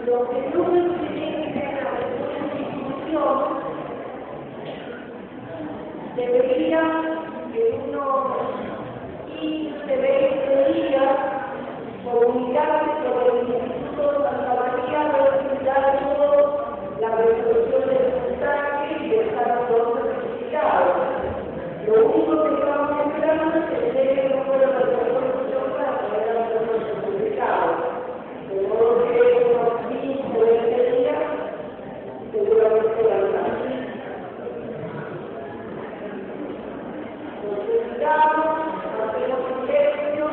Lo que no me tiene la Constitución debería en unos 15, 20 días comunicarse sobre el Instituto de Santa María, recomendando la resolución del puntaje y dejar todos certificados. Lo único que estamos esperando es que llegue el número de resolución para poder hacer los certificados. De modo que unos 15 o 20 días seguramente va a estar. Nos certificamos, hacemos silencio.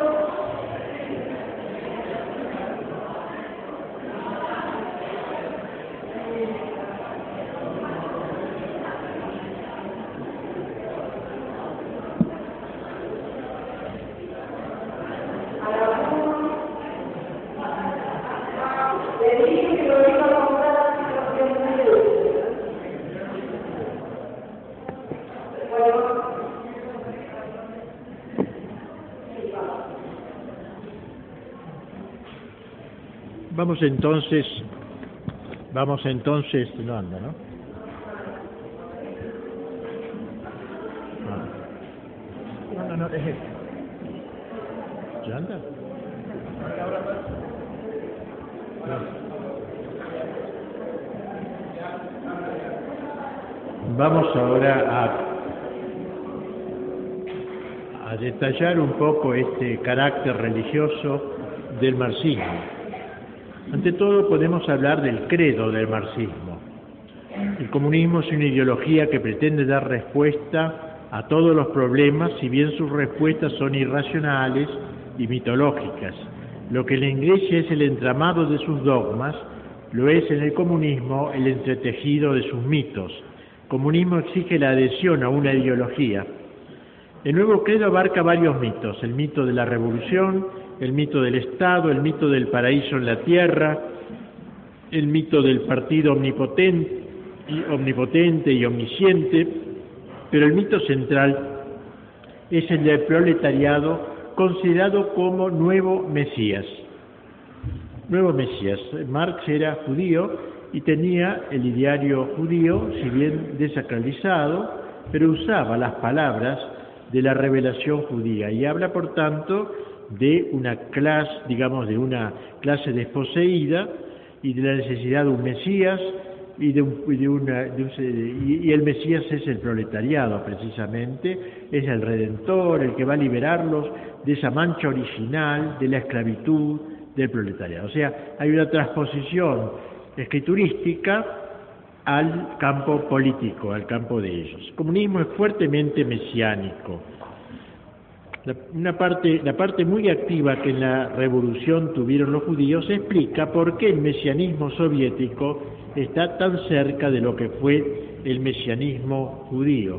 Vamos entonces, no anda, ¿no? No, deje. ¿Ya anda? Vamos ahora a detallar un poco este carácter religioso del marxismo. Ante todo podemos hablar del credo del marxismo. El comunismo es una ideología que pretende dar respuesta a todos los problemas, si bien sus respuestas son irracionales y mitológicas. Lo que en la Iglesia es el entramado de sus dogmas, lo es en el comunismo el entretejido de sus mitos. El comunismo exige la adhesión a una ideología. El nuevo credo abarca varios mitos: el mito de la revolución, el mito del Estado, el mito del paraíso en la tierra, el mito del partido omnipotente y omnisciente, pero el mito central es el del proletariado, considerado como nuevo Mesías. Nuevo Mesías. Marx era judío y tenía el ideario judío, si bien desacralizado, pero usaba las palabras de la revelación judía y habla, por tanto, de una clase, digamos, de una clase desposeída y de la necesidad de un Mesías y el Mesías es el proletariado, precisamente, es el Redentor, el que va a liberarlos de esa mancha original de la esclavitud del proletariado. O sea, hay una transposición escriturística al campo político, al campo de ellos. El comunismo es fuertemente mesiánico. La parte muy activa que en la revolución tuvieron los judíos explica por qué el mesianismo soviético está tan cerca de lo que fue el mesianismo judío.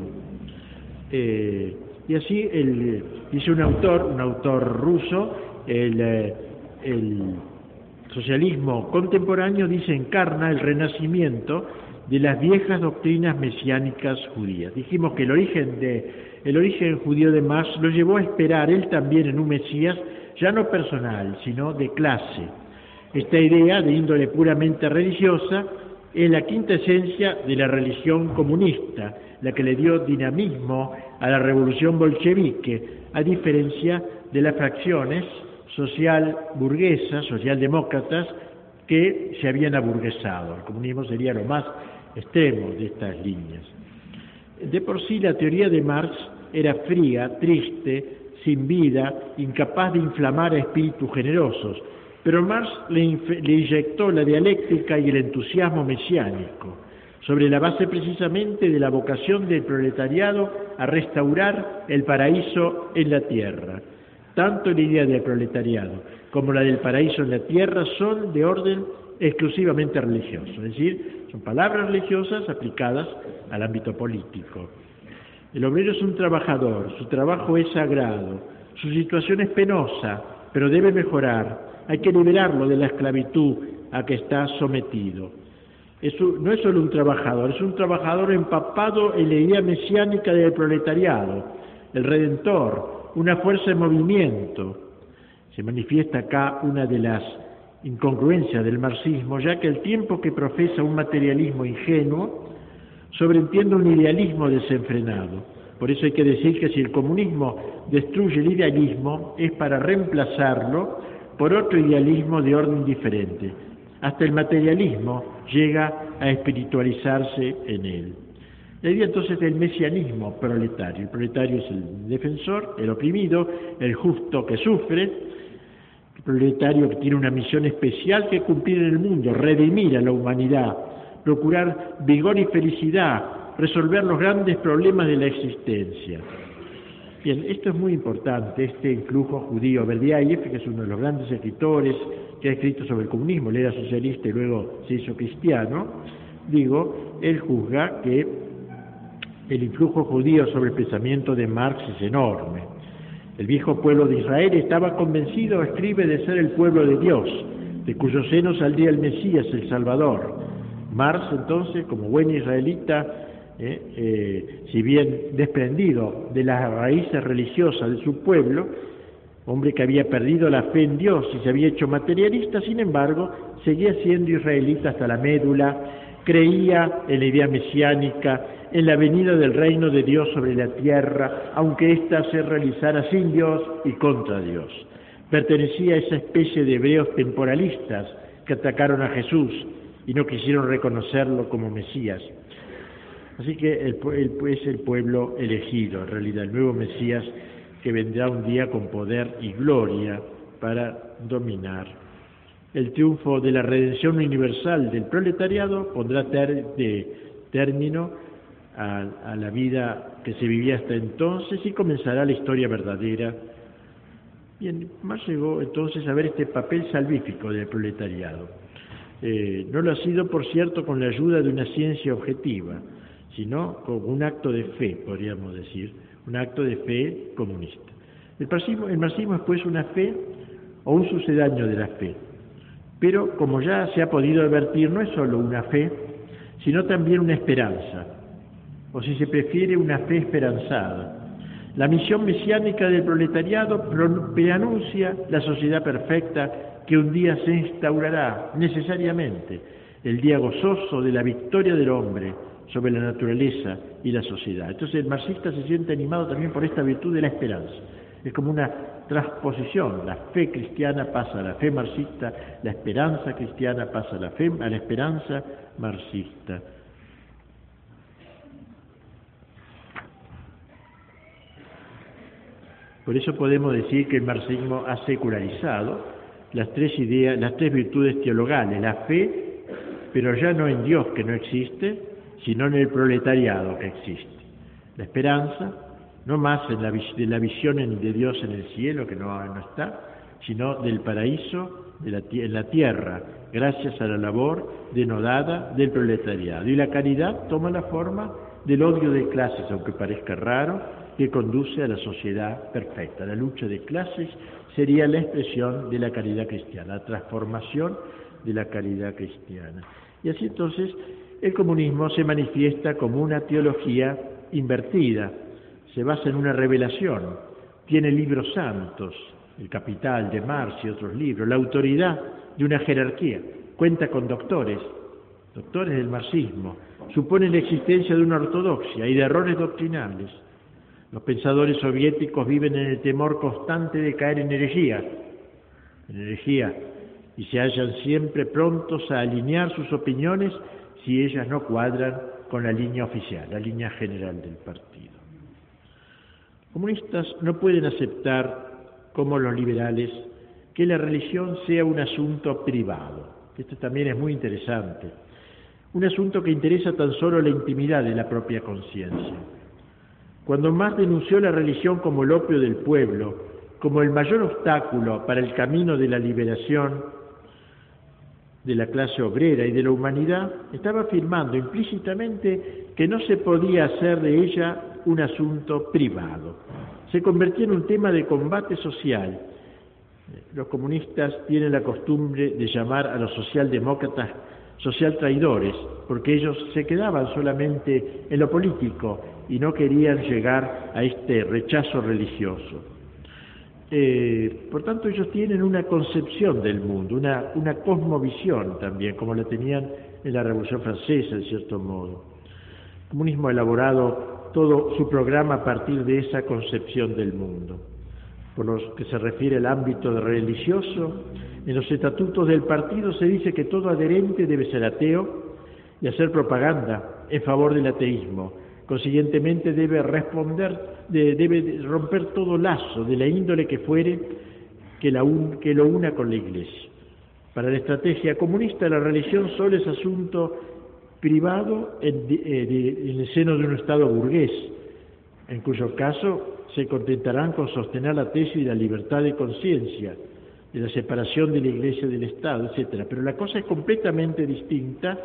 Y así dice un autor ruso, el socialismo contemporáneo, dice, encarna el renacimiento de las viejas doctrinas mesiánicas judías. Dijimos que el origen judío de Marx lo llevó a esperar él también en un Mesías ya no personal, sino de clase. Esta idea de índole puramente religiosa es la quinta esencia de la religión comunista, la que le dio dinamismo a la revolución bolchevique, a diferencia de las fracciones social-burguesas, socialdemócratas, que se habían aburguesado. El comunismo sería lo más extremo de estas líneas. De por sí la teoría de Marx era fría, triste, sin vida, incapaz de inflamar a espíritus generosos, pero Marx le inyectó la dialéctica y el entusiasmo mesiánico, sobre la base precisamente de la vocación del proletariado a restaurar el paraíso en la tierra. Tanto la idea del proletariado como la del paraíso en la tierra son de orden exclusivamente religioso, es decir, son palabras religiosas aplicadas al ámbito político. El obrero es un trabajador, su trabajo es sagrado, su situación es penosa, pero debe mejorar, hay que liberarlo de la esclavitud a que está sometido. No es solo un trabajador, es un trabajador empapado en la idea mesiánica del proletariado, el Redentor, una fuerza en movimiento. Se manifiesta acá una de las incongruencia del marxismo, ya que al tiempo que profesa un materialismo ingenuo, sobreentiende un idealismo desenfrenado. Por eso hay que decir que si el comunismo destruye el idealismo, es para reemplazarlo por otro idealismo de orden diferente. Hasta el materialismo llega a espiritualizarse en él. La idea entonces del mesianismo proletario. El proletario es el defensor, el oprimido, el justo que sufre, el proletario que tiene una misión especial que cumplir en el mundo, redimir a la humanidad, procurar vigor y felicidad, resolver los grandes problemas de la existencia. Bien, esto es muy importante, este influjo judío. Berdiaev, que es uno de los grandes escritores que ha escrito sobre el comunismo, él era socialista y luego se hizo cristiano, él juzga que el influjo judío sobre el pensamiento de Marx es enorme. El viejo pueblo de Israel estaba convencido, escribe, de ser el pueblo de Dios, de cuyo seno saldría el Mesías, el Salvador. Marx, entonces, como buen israelita, si bien desprendido de las raíces religiosas de su pueblo, hombre que había perdido la fe en Dios y se había hecho materialista, sin embargo, seguía siendo israelita hasta la médula, creía en la idea mesiánica, en la venida del reino de Dios sobre la tierra, aunque ésta se realizara sin Dios y contra Dios. Pertenecía a esa especie de hebreos temporalistas que atacaron a Jesús y no quisieron reconocerlo como Mesías. Así que es el pueblo elegido, en realidad, el nuevo Mesías que vendrá un día con poder y gloria para dominar. El triunfo de la redención universal del proletariado pondrá término a la vida que se vivía hasta entonces y comenzará la historia verdadera. Bien, Marx llegó entonces a ver este papel salvífico del proletariado. No lo ha sido, por cierto, con la ayuda de una ciencia objetiva, sino con un acto de fe, podríamos decir, un acto de fe comunista. El marxismo es pues una fe o un sucedáneo de la fe, pero como ya se ha podido advertir, no es solo una fe, sino también una esperanza, o si se prefiere, una fe esperanzada. La misión mesiánica del proletariado preanuncia la sociedad perfecta que un día se instaurará necesariamente, el día gozoso de la victoria del hombre sobre la naturaleza y la sociedad. Entonces el marxista se siente animado también por esta virtud de la esperanza. Es como una transposición, la fe cristiana pasa a la fe marxista, la esperanza cristiana pasa a la esperanza marxista. Por eso podemos decir que el marxismo ha secularizado las tres virtudes teologales, la fe, pero ya no en Dios que no existe, sino en el proletariado que existe. La esperanza, no más en la visión de Dios en el cielo, que no está, sino del paraíso en la tierra, gracias a la labor denodada del proletariado. Y la caridad toma la forma del odio de clases, aunque parezca raro, que conduce a la sociedad perfecta. La lucha de clases sería la expresión de la caridad cristiana, la transformación de la caridad cristiana. Y así entonces el comunismo se manifiesta como una teología invertida, se basa en una revelación, tiene libros santos, el Capital de Marx y otros libros, la autoridad de una jerarquía, cuenta con doctores del marxismo, supone la existencia de una ortodoxia y de errores doctrinales. Los pensadores soviéticos viven en el temor constante de caer en herejía, y se hallan siempre prontos a alinear sus opiniones si ellas no cuadran con la línea oficial, la línea general del partido. Los comunistas no pueden aceptar, como los liberales, que la religión sea un asunto privado. Esto también es muy interesante. Un asunto que interesa tan solo la intimidad de la propia conciencia. Cuando Marx denunció la religión como el opio del pueblo, como el mayor obstáculo para el camino de la liberación de la clase obrera y de la humanidad, estaba afirmando implícitamente que no se podía hacer de ella un asunto privado. Se convertía en un tema de combate social. Los comunistas tienen la costumbre de llamar a los socialdemócratas social traidores, porque ellos se quedaban solamente en lo político y no querían llegar a este rechazo religioso. Por tanto, ellos tienen una concepción del mundo, una cosmovisión también, como la tenían en la Revolución Francesa, en cierto modo. El comunismo ha elaborado todo su programa a partir de esa concepción del mundo. Por lo que se refiere al ámbito religioso, en los estatutos del partido se dice que todo adherente debe ser ateo y hacer propaganda en favor del ateísmo. Consiguientemente debe romper todo lazo de la índole que fuere que lo una con la Iglesia. Para la estrategia comunista, la religión solo es asunto privado en el seno de un Estado burgués, en cuyo caso se contentarán con sostener la tesis de la libertad de conciencia, de la separación de la Iglesia del Estado, etc. Pero la cosa es completamente distinta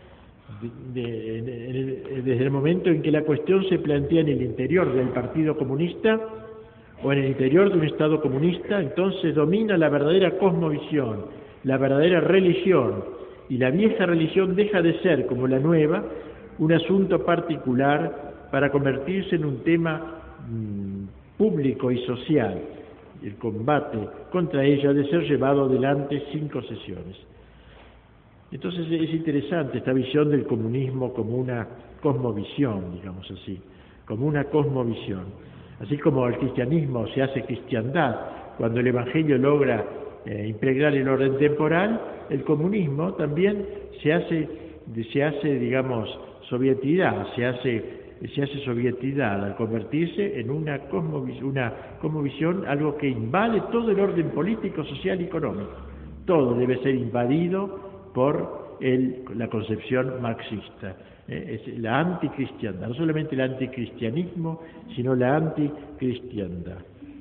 desde el momento en que la cuestión se plantea en el interior del Partido Comunista o en el interior de un Estado comunista. Entonces domina la verdadera cosmovisión, la verdadera religión, y la vieja religión deja de ser, como la nueva, un asunto particular para convertirse en un tema público y social. El combate contra ella ha de ser llevado adelante sin concesiones. Entonces es interesante esta visión del comunismo como una cosmovisión, digamos así, como una cosmovisión. Así como el cristianismo se hace cristiandad cuando el Evangelio logra impregnar el orden temporal, el comunismo también se hace digamos, sovietidad, se hace sovietidad al convertirse en una cosmovisión, algo que invade todo el orden político, social y económico. Todo debe ser invadido por la concepción marxista, es la anticristiandad, no solamente el anticristianismo, sino la anticristiandad.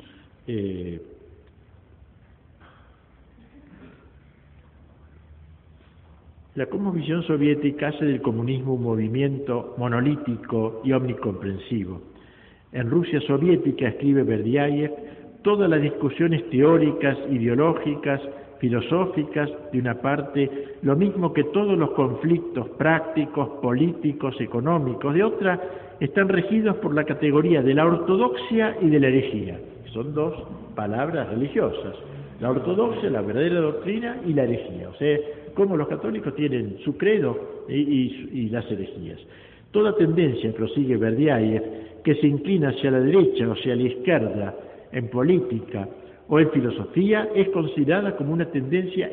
La cosmovisión soviética hace del comunismo un movimiento monolítico y omnicomprensivo. En Rusia soviética, escribe Berdiaev, todas las discusiones teóricas, ideológicas, filosóficas, de una parte, lo mismo que todos los conflictos prácticos, políticos, económicos, de otra, están regidos por la categoría de la ortodoxia y de la herejía. Son dos palabras religiosas. La ortodoxia, la verdadera doctrina, y la herejía. O sea, como los católicos tienen su credo y las herejías. Toda tendencia, prosigue Berdiaev, que se inclina hacia la derecha o hacia la izquierda en política o en filosofía, es considerada como una tendencia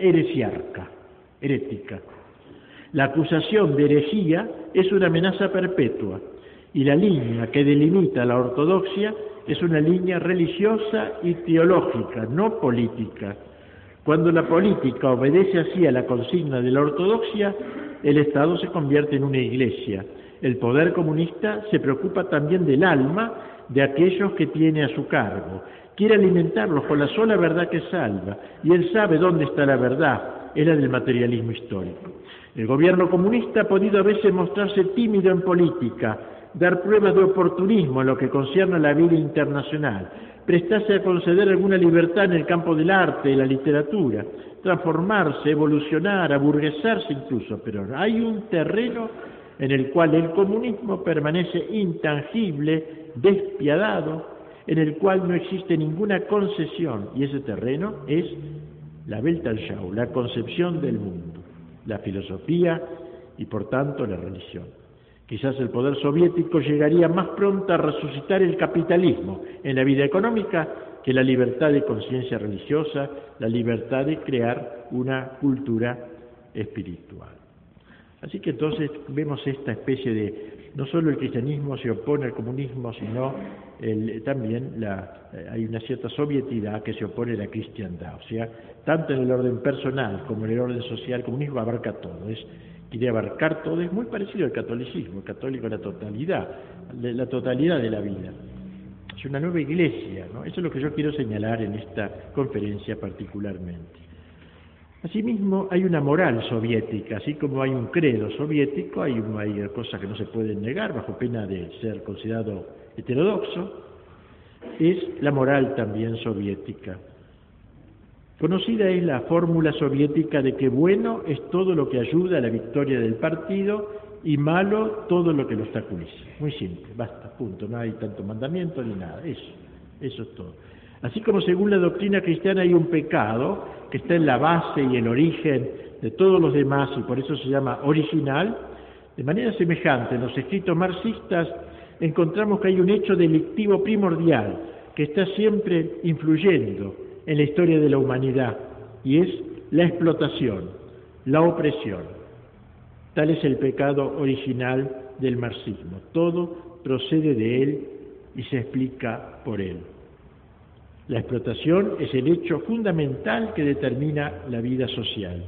herética. La acusación de herejía es una amenaza perpetua, y la línea que delimita la ortodoxia es una línea religiosa y teológica, no política. Cuando la política obedece así a la consigna de la ortodoxia, el Estado se convierte en una iglesia. El poder comunista se preocupa también del alma de aquellos que tiene a su cargo. Quiere alimentarlos con la sola verdad que salva, y él sabe dónde está la verdad, es la del materialismo histórico. El gobierno comunista ha podido a veces mostrarse tímido en política, dar pruebas de oportunismo en lo que concierne a la vida internacional, prestarse a conceder alguna libertad en el campo del arte y la literatura, transformarse, evolucionar, aburguesarse incluso, pero hay un terreno en el cual el comunismo permanece intangible, despiadado, en el cual no existe ninguna concesión, y ese terreno es la Weltanschauung, la concepción del mundo, la filosofía y por tanto la religión. Quizás el poder soviético llegaría más pronto a resucitar el capitalismo en la vida económica que la libertad de conciencia religiosa, la libertad de crear una cultura espiritual. Así que entonces vemos esta especie de, no solo el cristianismo se opone al comunismo, sino también hay una cierta sovietidad que se opone a la cristiandad. O sea, tanto en el orden personal como en el orden social, el comunismo abarca todo. Quiere abarcar todo, es muy parecido al catolicismo, el católico es la totalidad de la vida. Es una nueva iglesia, ¿no? Eso es lo que yo quiero señalar en esta conferencia particularmente. Asimismo, hay una moral soviética, así como hay un credo soviético, hay cosas que no se pueden negar bajo pena de ser considerado heterodoxo, es la moral también soviética. Conocida es la fórmula soviética de que bueno es todo lo que ayuda a la victoria del partido y malo todo lo que lo obstaculiza. Muy simple, basta, punto, no hay tanto mandamiento ni nada, eso es todo. Así como según la doctrina cristiana hay un pecado que está en la base y el origen de todos los demás y por eso se llama original, de manera semejante en los escritos marxistas encontramos que hay un hecho delictivo primordial que está siempre influyendo en la historia de la humanidad y es la explotación, la opresión. Tal es el pecado original del marxismo. Todo procede de él y se explica por él. La explotación es el hecho fundamental que determina la vida social.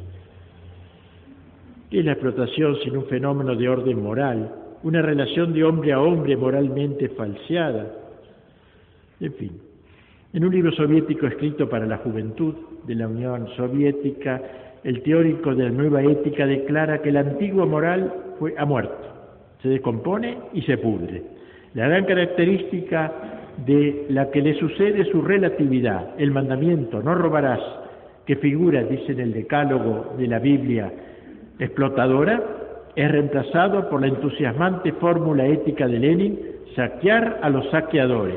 ¿Qué es la explotación sino un fenómeno de orden moral, una relación de hombre a hombre moralmente falseada? En fin, en un libro soviético escrito para la juventud de la Unión Soviética, el teórico de la nueva ética declara que la antigua moral ha muerto, se descompone y se pudre. La gran característica de la que le sucede es su relatividad. El mandamiento, no robarás, que figura, dice en el decálogo de la Biblia, explotadora, es reemplazado por la entusiasmante fórmula ética de Lenin, saquear a los saqueadores.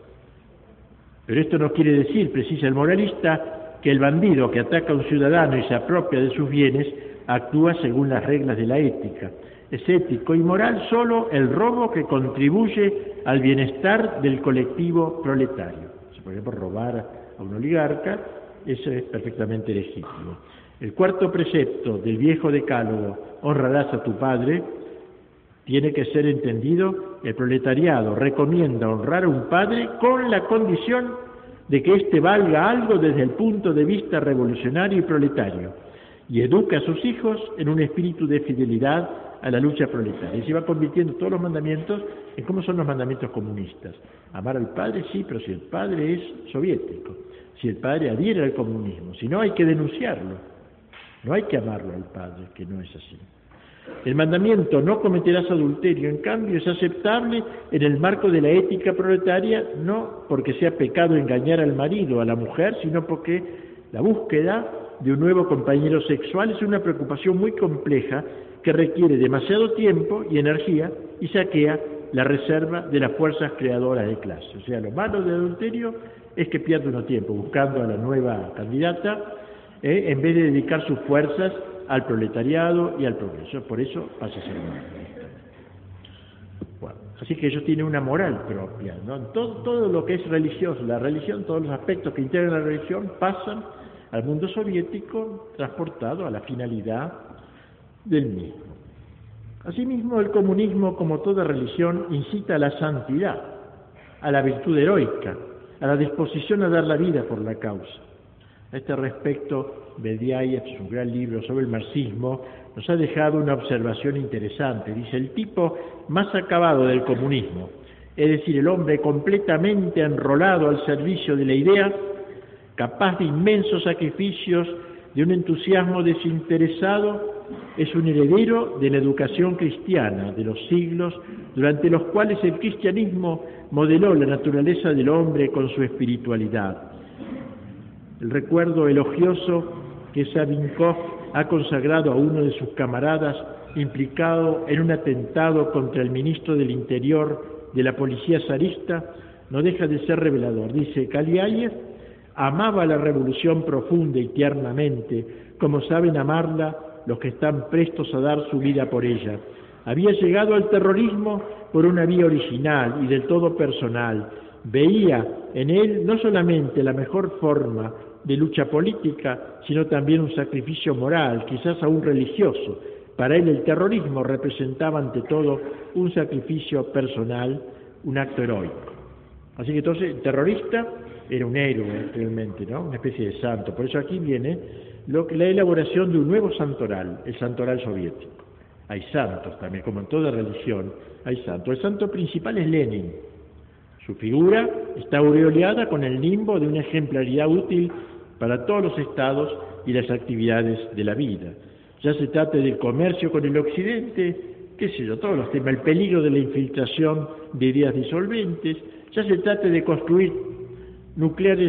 Pero esto no quiere decir, precisa el moralista, que el bandido que ataca a un ciudadano y se apropia de sus bienes actúa según las reglas de la ética. Es ético y moral solo el robo que contribuye al bienestar del colectivo proletario. Si por ejemplo robar a un oligarca, eso es perfectamente legítimo. El cuarto precepto del viejo decálogo, honrarás a tu padre, tiene que ser entendido, el proletariado recomienda honrar a un padre con la condición de que éste valga algo desde el punto de vista revolucionario y proletario, y educa a sus hijos en un espíritu de fidelidad a la lucha proletaria. Y se va convirtiendo todos los mandamientos en cómo son los mandamientos comunistas. Amar al padre, sí, pero si el padre es soviético, si el padre adhiere al comunismo, si no hay que denunciarlo, no hay que amarlo al padre, que no es así. El mandamiento no cometerás adulterio, en cambio, es aceptable en el marco de la ética proletaria, no porque sea pecado engañar al marido o a la mujer, sino porque la búsqueda de un nuevo compañero sexual es una preocupación muy compleja que requiere demasiado tiempo y energía y saquea la reserva de las fuerzas creadoras de clase. O sea, lo malo del adulterio es que pierde uno tiempo buscando a la nueva candidata en vez de dedicar sus fuerzas al proletariado y al progreso. Por eso pasa a ser malo. Bueno, así que ellos tienen una moral propia, ¿no? Todo lo que es religioso, la religión, todos los aspectos que integran la religión pasan al mundo soviético transportado a la finalidad del mismo. Asimismo, el comunismo, como toda religión, incita a la santidad, a la virtud heroica, a la disposición a dar la vida por la causa. A este respecto, Bediaev, en su gran libro sobre el marxismo, nos ha dejado una observación interesante. Dice, el tipo más acabado del comunismo, es decir, el hombre completamente enrolado al servicio de la idea, capaz de inmensos sacrificios, de un entusiasmo desinteresado, es un heredero de la educación cristiana de los siglos durante los cuales el cristianismo modeló la naturaleza del hombre con su espiritualidad. El recuerdo elogioso que Savinkov ha consagrado a uno de sus camaradas implicado en un atentado contra el ministro del Interior de la policía zarista no deja de ser revelador. Dice, Kaliayev amaba la revolución profunda y tiernamente, como saben amarla los que están prestos a dar su vida por ella. Había llegado al terrorismo por una vía original y del todo personal. Veía en él no solamente la mejor forma de lucha política, sino también un sacrificio moral, quizás aún religioso. Para él el terrorismo representaba ante todo un sacrificio personal, un acto heroico. Así que entonces el terrorista era un héroe realmente, ¿no? Una especie de santo. Por eso aquí viene la elaboración de un nuevo santoral, el santoral soviético. Hay santos también, como en toda religión, hay santos. El santo principal es Lenin. Su figura está aureoleada con el nimbo de una ejemplaridad útil para todos los estados y las actividades de la vida. Ya se trate del comercio con el occidente, qué sé yo, todos los temas, el peligro de la infiltración de ideas disolventes, ya se trate de construir nucleares,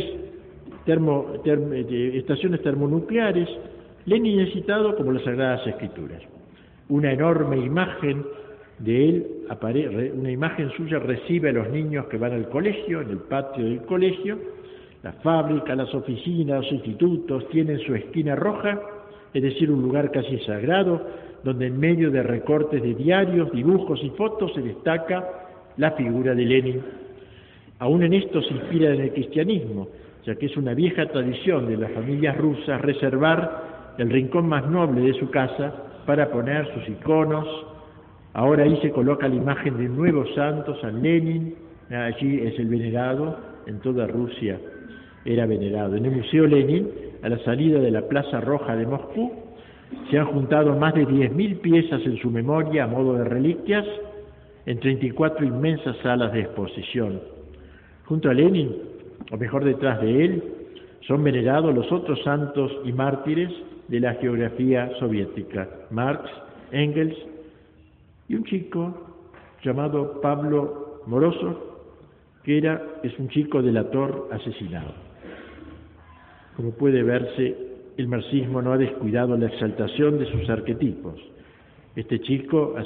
estaciones termonucleares. Lenin es citado como las Sagradas Escrituras. Una enorme imagen de él, una imagen suya recibe a los niños que van al colegio, en el patio del colegio. Las fábricas, las oficinas, los institutos tienen su esquina roja, es decir, un lugar casi sagrado, donde en medio de recortes de diarios, dibujos y fotos se destaca la figura de Lenin. Aún en esto se inspira en el cristianismo, ya que es una vieja tradición de las familias rusas reservar el rincón más noble de su casa para poner sus iconos. Ahora ahí se coloca la imagen de un nuevo santo, San Lenin, allí es el venerado, en toda Rusia era venerado. En el Museo Lenin, a la salida de la Plaza Roja de Moscú, se han juntado más de 10.000 piezas en su memoria a modo de reliquias en 34 inmensas salas de exposición. Junto a Lenin, o mejor detrás de él, son venerados los otros santos y mártires de la geografía soviética, Marx, Engels y un chico llamado Pablo Morozov, que es un chico delator asesinado. Como puede verse, el marxismo no ha descuidado la exaltación de sus arquetipos. Este chico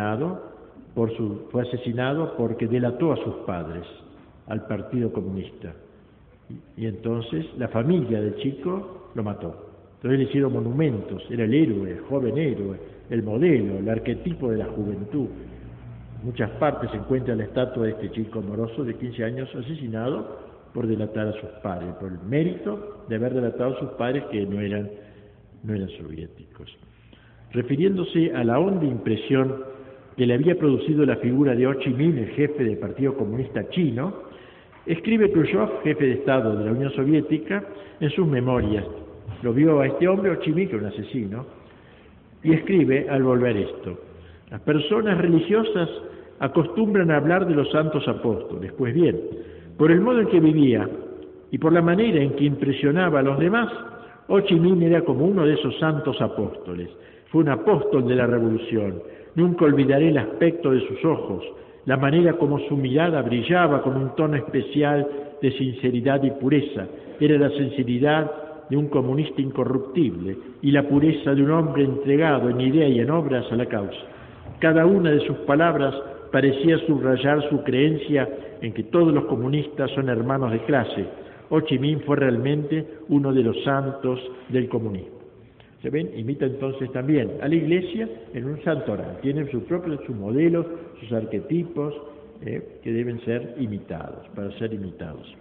fue asesinado porque delató a sus padres, al Partido Comunista. Y entonces la familia del chico lo mató. Entonces le hicieron monumentos, era el héroe, el joven héroe, el modelo, el arquetipo de la juventud. En muchas partes se encuentra la estatua de este chico Morozov de 15 años asesinado por delatar a sus padres, por el mérito de haber delatado a sus padres que no eran soviéticos. Refiriéndose a la honda impresión que le había producido la figura de Ho Chi Minh, el jefe del Partido Comunista Chino, escribe Khrushchev, jefe de Estado de la Unión Soviética, en sus memorias. Lo vio a este hombre, Ho Chi Minh, que era un asesino, y escribe al volver esto: las personas religiosas acostumbran a hablar de los santos apóstoles. Pues bien, por el modo en que vivía y por la manera en que impresionaba a los demás, Ho Chi Minh era como uno de esos santos apóstoles. Fue un apóstol de la revolución. Nunca olvidaré el aspecto de sus ojos, la manera como su mirada brillaba con un tono especial de sinceridad y pureza. Era la sinceridad de un comunista incorruptible y la pureza de un hombre entregado en idea y en obras a la causa. Cada una de sus palabras parecía subrayar su creencia en que todos los comunistas son hermanos de clase. Ho Chi Minh fue realmente uno de los santos del comunismo. ¿Se ven? Imita entonces también a la Iglesia en un santoral. Tienen sus modelos, sus arquetipos que deben ser imitados, para ser imitados.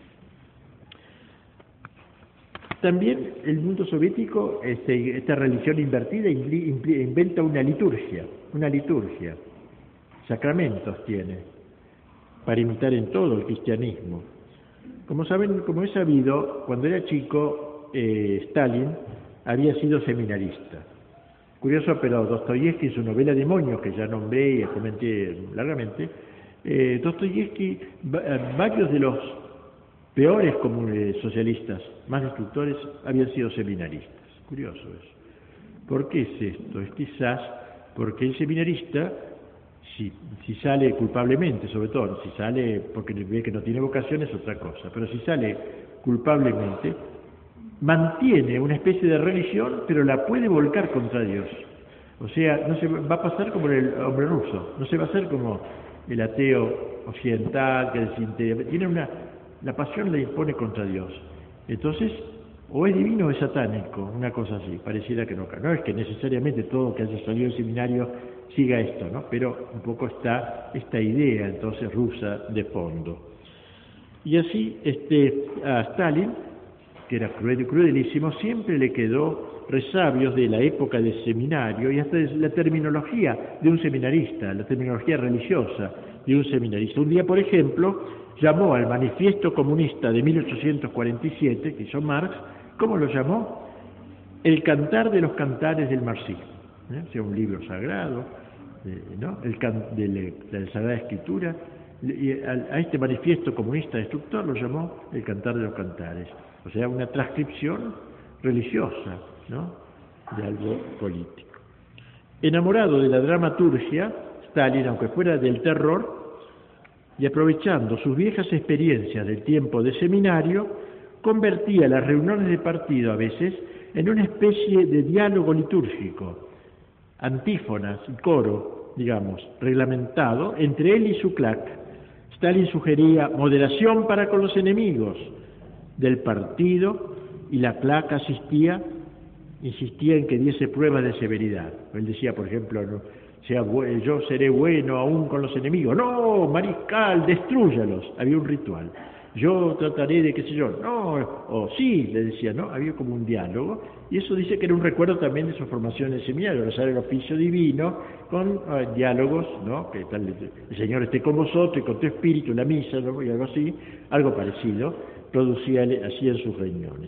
También el mundo soviético, esta religión invertida, inventa una liturgia, sacramentos tiene, para imitar en todo el cristianismo. Como saben, como he sabido, cuando era chico, Stalin había sido seminarista. Curioso, pero Dostoyevski, en su novela Demonios, que ya nombré y comenté largamente, Dostoyevski, varios de los peores socialistas, más destructores, habían sido seminaristas. Curioso eso. ¿Por qué es esto? Es quizás porque el seminarista, si sale culpablemente, sobre todo, si sale porque ve que no tiene vocación es otra cosa, pero si sale culpablemente, mantiene una especie de religión, pero la puede volcar contra Dios. O sea, no se va a pasar como el hombre ruso, no se va a hacer como el ateo occidental, que tiene la pasión la impone contra Dios. Entonces, o es divino o es satánico, una cosa así, pareciera que no. No es que necesariamente todo que haya salido del seminario siga esto, ¿no? Pero un poco está esta idea entonces rusa de fondo. Y así a Stalin, que era crudelísimo, siempre le quedó resabios de la época del seminario y hasta de la terminología de un seminarista, la terminología religiosa de un seminarista. Un día, por ejemplo, llamó al Manifiesto Comunista de 1847, que hizo Marx, ¿cómo lo llamó? El cantar de los cantares del marxismo. O sea, un libro sagrado, ¿no? de la Sagrada Escritura, y a este manifiesto comunista destructor lo llamó el cantar de los cantares. O sea, una transcripción religiosa, ¿no?, de algo político. Enamorado de la dramaturgia, Stalin, aunque fuera del terror, y aprovechando sus viejas experiencias del tiempo de seminario, convertía las reuniones de partido a veces en una especie de diálogo litúrgico, antífonas y coro, digamos, reglamentado entre él y su claque. Stalin sugería moderación para con los enemigos, del partido, y la claca insistía en que diese pruebas de severidad. Él decía, por ejemplo, no, yo seré bueno aún con los enemigos. No, mariscal, destrúyalos. Había un ritual. Yo trataré de, qué sé yo, no, o sí, le decía, ¿no? Había como un diálogo, y eso dice que era un recuerdo también de su formación en el seminario, rezar el oficio divino con diálogos, ¿no? Que tal, el Señor esté con vosotros y con tu espíritu, la misa, ¿no? Y algo así, algo parecido, producía así en sus reuniones.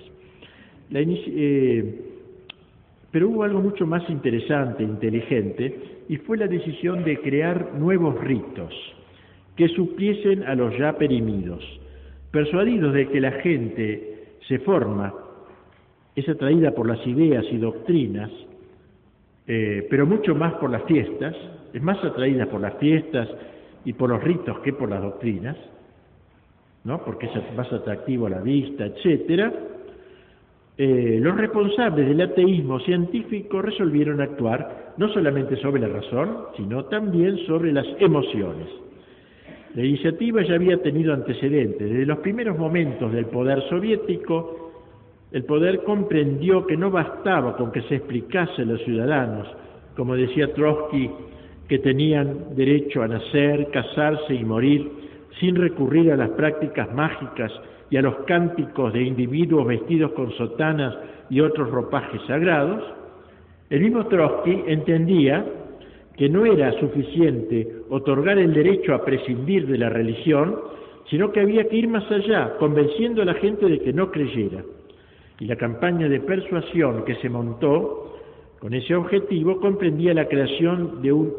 Pero hubo algo mucho más interesante, inteligente, y fue la decisión de crear nuevos ritos que supliesen a los ya perimidos. Persuadidos de que la gente se forma, es atraída por las ideas y doctrinas, pero mucho más por las fiestas, es más atraída por las fiestas y por los ritos que por las doctrinas, ¿no? Porque es más atractivo a la vista, etcétera. Los responsables del ateísmo científico resolvieron actuar no solamente sobre la razón, sino también sobre las emociones. La iniciativa ya había tenido antecedentes. Desde los primeros momentos del poder soviético, el poder comprendió que no bastaba con que se explicase a los ciudadanos, como decía Trotsky, que tenían derecho a nacer, casarse y morir, sin recurrir a las prácticas mágicas y a los cánticos de individuos vestidos con sotanas y otros ropajes sagrados. El mismo Trotsky entendía que no era suficiente otorgar el derecho a prescindir de la religión, sino que había que ir más allá, convenciendo a la gente de que no creyera. Y la campaña de persuasión que se montó con ese objetivo comprendía la creación de un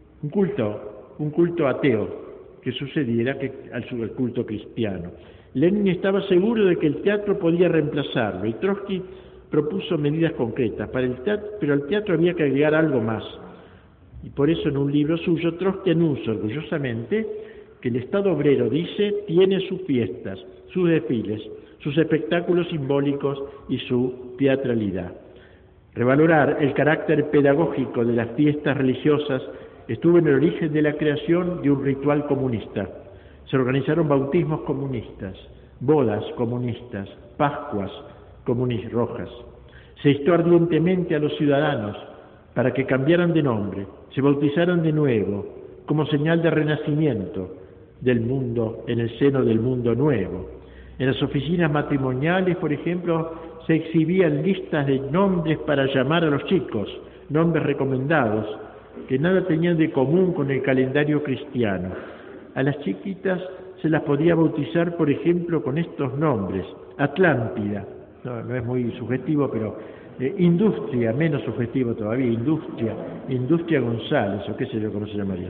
culto ateo, que sucediera al culto cristiano. Lenin estaba seguro de que el teatro podía reemplazarlo, y Trotsky propuso medidas concretas. Pero al teatro había que agregar algo más. Y por eso en un libro suyo Trotsky anuncia orgullosamente que el Estado obrero, dice, tiene sus fiestas, sus desfiles, sus espectáculos simbólicos y su teatralidad. Revalorar el carácter pedagógico de las fiestas religiosas estuvo en el origen de la creación de un ritual comunista. Se organizaron bautismos comunistas, bodas comunistas, pascuas rojas. Se instó ardientemente a los ciudadanos para que cambiaran de nombre, se bautizaran de nuevo, como señal de renacimiento del mundo, en el seno del mundo nuevo. En las oficinas matrimoniales, por ejemplo, se exhibían listas de nombres para llamar a los chicos, nombres recomendados, que nada tenían de común con el calendario cristiano. A las chiquitas se las podía bautizar, por ejemplo, con estos nombres: Atlántida, no es muy sugestivo, pero Industria, menos sugestivo todavía, Industria González, o qué sé yo cómo se llamaría,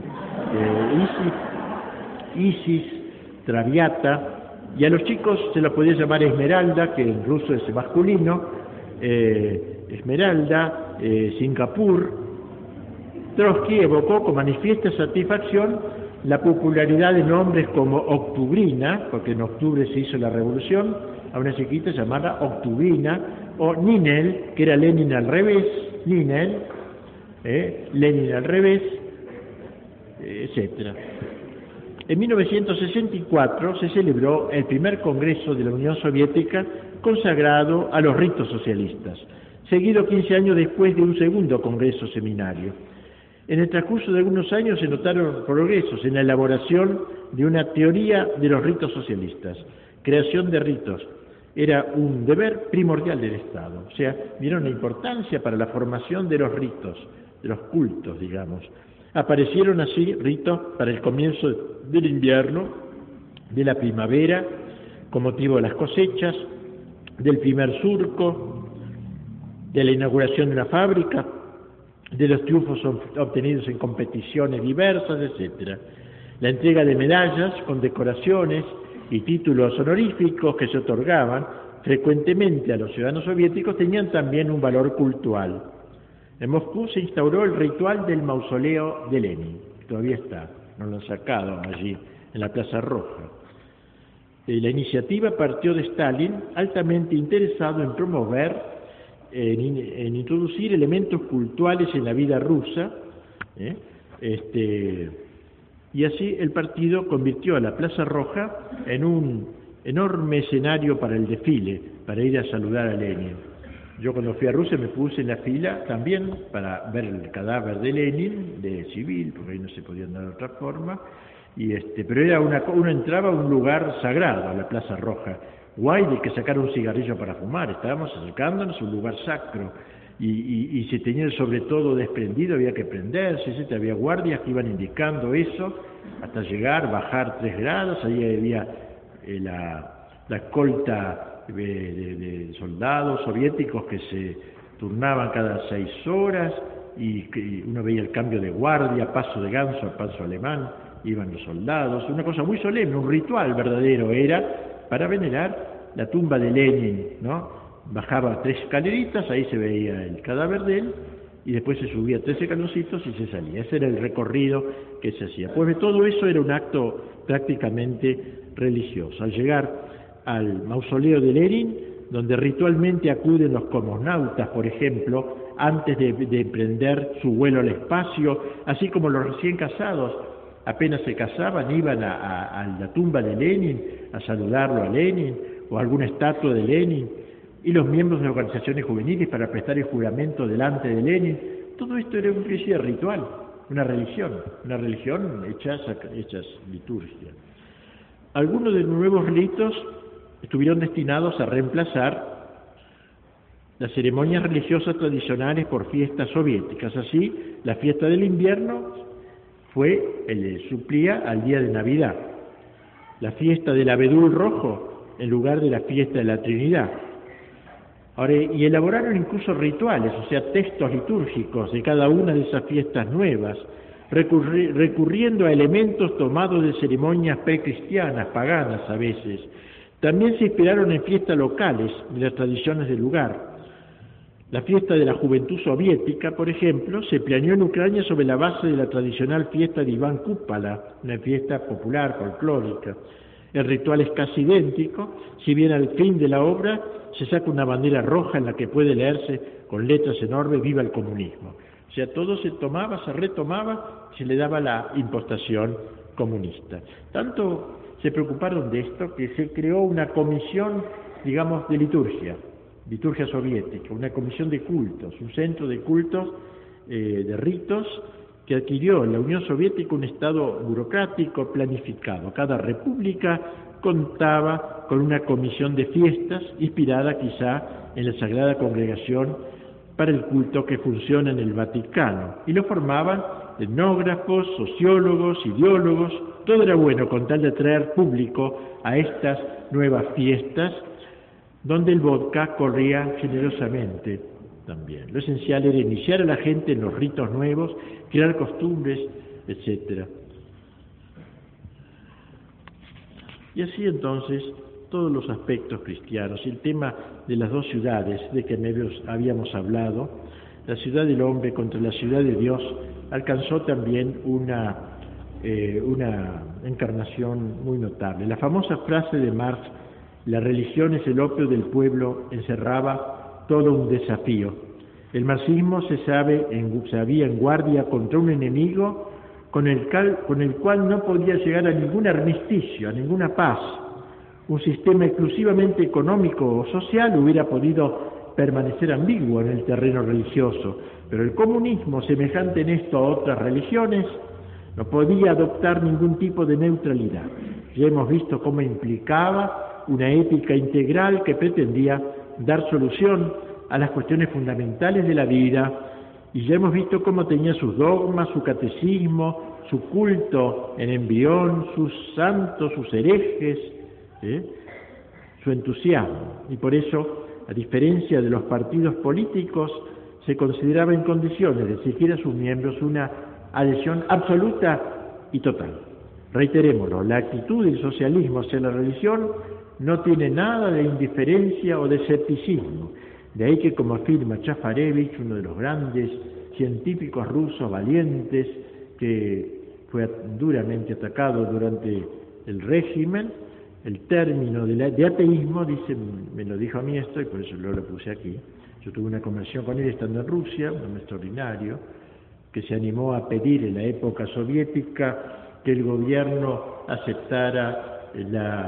Isis, Traviata, y a los chicos se los podía llamar Esmeralda, que en ruso es masculino, Esmeralda, Singapur. Trotsky evocó con manifiesta satisfacción la popularidad de nombres como Octubrina, porque en octubre se hizo la revolución, a una chiquita llamada Octubrina, o Ninel, que era Lenin al revés, Lenin al revés, etc. En 1964 se celebró el primer Congreso de la Unión Soviética consagrado a los ritos socialistas, seguido 15 años después de un segundo Congreso seminario. En el transcurso de algunos años se notaron progresos en la elaboración de una teoría de los ritos socialistas. Creación de ritos era un deber primordial del Estado. O sea, vieron la importancia para la formación de los ritos, de los cultos, digamos. Aparecieron así ritos para el comienzo del invierno, de la primavera, con motivo de las cosechas, del primer surco, de la inauguración de una fábrica, de los triunfos obtenidos en competiciones diversas, etc. La entrega de medallas, condecoraciones y títulos honoríficos que se otorgaban frecuentemente a los ciudadanos soviéticos tenían también un valor cultural. En Moscú se instauró el ritual del mausoleo de Lenin, todavía está, no lo han sacado allí, en la Plaza Roja. La iniciativa partió de Stalin, altamente interesado en promover, en introducir elementos culturales en la vida rusa, y así el partido convirtió a la Plaza Roja en un enorme escenario para el desfile, para ir a saludar a Lenin. Yo cuando fui a Rusia me puse en la fila también para ver el cadáver de Lenin, de civil, porque ahí no se podía andar de otra forma, pero era uno entraba a un lugar sagrado, a la Plaza Roja. Guay de que sacar un cigarrillo para fumar, estábamos acercándonos a un lugar sacro, y si tenía el sobre todo desprendido había que prenderse, había guardias que iban indicando eso, hasta llegar, bajar 3 grados, ahí había la escolta de soldados soviéticos que se turnaban cada 6 horas, y uno veía el cambio de guardia, paso de ganso al paso alemán, iban los soldados, una cosa muy solemne, un ritual verdadero era para venerar la tumba de Lenin, ¿no? Bajaba 3 escaleritas, ahí se veía el cadáver de él, y después se subía 3 escaloncitos y se salía. Ese era el recorrido que se hacía. Pues todo eso era un acto prácticamente religioso. Al llegar al mausoleo de Lenin, donde ritualmente acuden los cosmonautas, por ejemplo, antes de emprender su vuelo al espacio, así como los recién casados, apenas se casaban, iban a la tumba de Lenin a saludarlo a Lenin o a alguna estatua de Lenin, y los miembros de organizaciones juveniles para prestar el juramento delante de Lenin. Todo esto era una especie de ritual, una religión hechas liturgia. Algunos de los nuevos ritos estuvieron destinados a reemplazar las ceremonias religiosas tradicionales por fiestas soviéticas. Así, la fiesta del invierno suplía al día de Navidad. La fiesta del abedul rojo en lugar de la fiesta de la Trinidad. Ahora, y elaboraron incluso rituales, o sea, textos litúrgicos de cada una de esas fiestas nuevas, recurriendo a elementos tomados de ceremonias precristianas, paganas a veces. También se inspiraron en fiestas locales de las tradiciones del lugar. La fiesta de la juventud soviética, por ejemplo, se planeó en Ucrania sobre la base de la tradicional fiesta de Iván Kupala, una fiesta popular, folclórica. El ritual es casi idéntico, si bien al fin de la obra se saca una bandera roja en la que puede leerse con letras enormes "Viva el comunismo". O sea, todo se tomaba, se retomaba, se le daba la impostación comunista. Tanto se preocuparon de esto que se creó una comisión, digamos, de liturgia soviética, una comisión de cultos, un centro de cultos, de ritos, que adquirió en la Unión Soviética un estado burocrático planificado. Cada república contaba con una comisión de fiestas inspirada quizá en la Sagrada Congregación para el culto que funciona en el Vaticano, y lo formaban etnógrafos, sociólogos, ideólogos. Todo era bueno con tal de atraer público a estas nuevas fiestas, donde el vodka corría generosamente también. Lo esencial era iniciar a la gente en los ritos nuevos, crear costumbres, etc. Y así entonces todos los aspectos cristianos. Y el tema de las 2 ciudades de que habíamos hablado, la ciudad del hombre contra la ciudad de Dios, alcanzó también una encarnación muy notable. La famosa frase de Marx, "La religión es el opio del pueblo", encerraba todo un desafío. El marxismo se había en guardia contra un enemigo con el cual no podía llegar a ningún armisticio, a ninguna paz. Un sistema exclusivamente económico o social hubiera podido permanecer ambiguo en el terreno religioso, pero el comunismo, semejante en esto a otras religiones, no podía adoptar ningún tipo de neutralidad. Ya hemos visto cómo implicaba una ética integral que pretendía dar solución a las cuestiones fundamentales de la vida, y ya hemos visto cómo tenía sus dogmas, su catecismo, su culto en envión, sus santos, sus herejes, su entusiasmo. Y por eso, a diferencia de los partidos políticos, se consideraba en condiciones de exigir a sus miembros una adhesión absoluta y total. Reiterémoslo, la actitud del socialismo hacia la religión no tiene nada de indiferencia o de escepticismo. De ahí que, como afirma Chafarevich, uno de los grandes científicos rusos valientes que fue duramente atacado durante el régimen, el término de ateísmo, dice, me lo dijo a mí esto, y por eso lo puse aquí. Yo tuve una conversación con él estando en Rusia, un hombre extraordinario, que se animó a pedir en la época soviética que el gobierno aceptara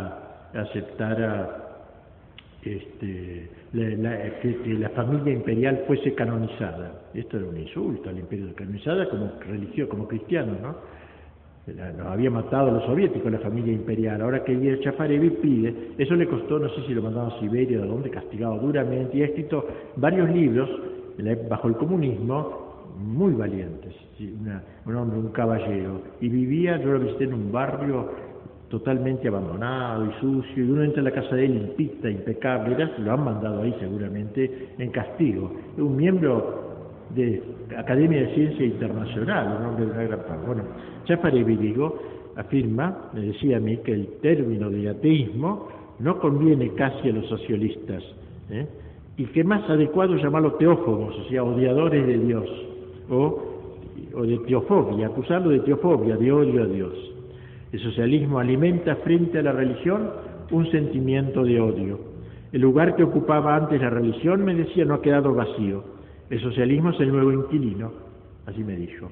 aceptara que la familia imperial fuese canonizada. Esto era un insulto al imperio, canonizada como religión, como cristiano, ¿no? Lo había matado a los soviéticos la familia imperial. Ahora que el Chafarevi pide, eso le costó, no sé si lo mandaban a Siberia o de dónde, castigado duramente, y ha escrito varios libros bajo el comunismo muy valientes, un hombre, un caballero, y vivía, yo lo visité en un barrio totalmente abandonado y sucio, y uno entra en la casa de él limpita, impecable, lo han mandado ahí seguramente en castigo. Es un miembro de Academia de Ciencia Internacional, un hombre de una gran parte. Bueno, Chafarevi, digo, afirma, me decía a mí, que el término de ateísmo no conviene casi a los socialistas, y que es más adecuado llamarlo teófobos, o sea, odiadores de Dios, o de teofobia, acusarlo de teofobia, de odio a Dios. El socialismo alimenta frente a la religión un sentimiento de odio. El lugar que ocupaba antes la religión, me decía, no ha quedado vacío. El socialismo es el nuevo inquilino, así me dijo.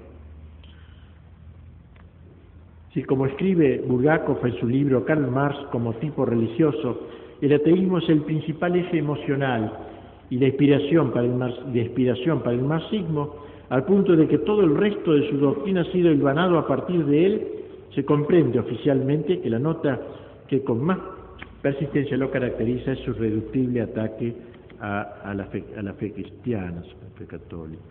Si, como escribe Bulgakov en su libro Karl Marx como tipo religioso, el ateísmo es el principal eje emocional y la inspiración para el marxismo, al punto de que todo el resto de su doctrina ha sido hilvanado a partir de él, se comprende oficialmente que la nota que con más persistencia lo caracteriza es su irreductible ataque a la fe cristiana, a la fe católica.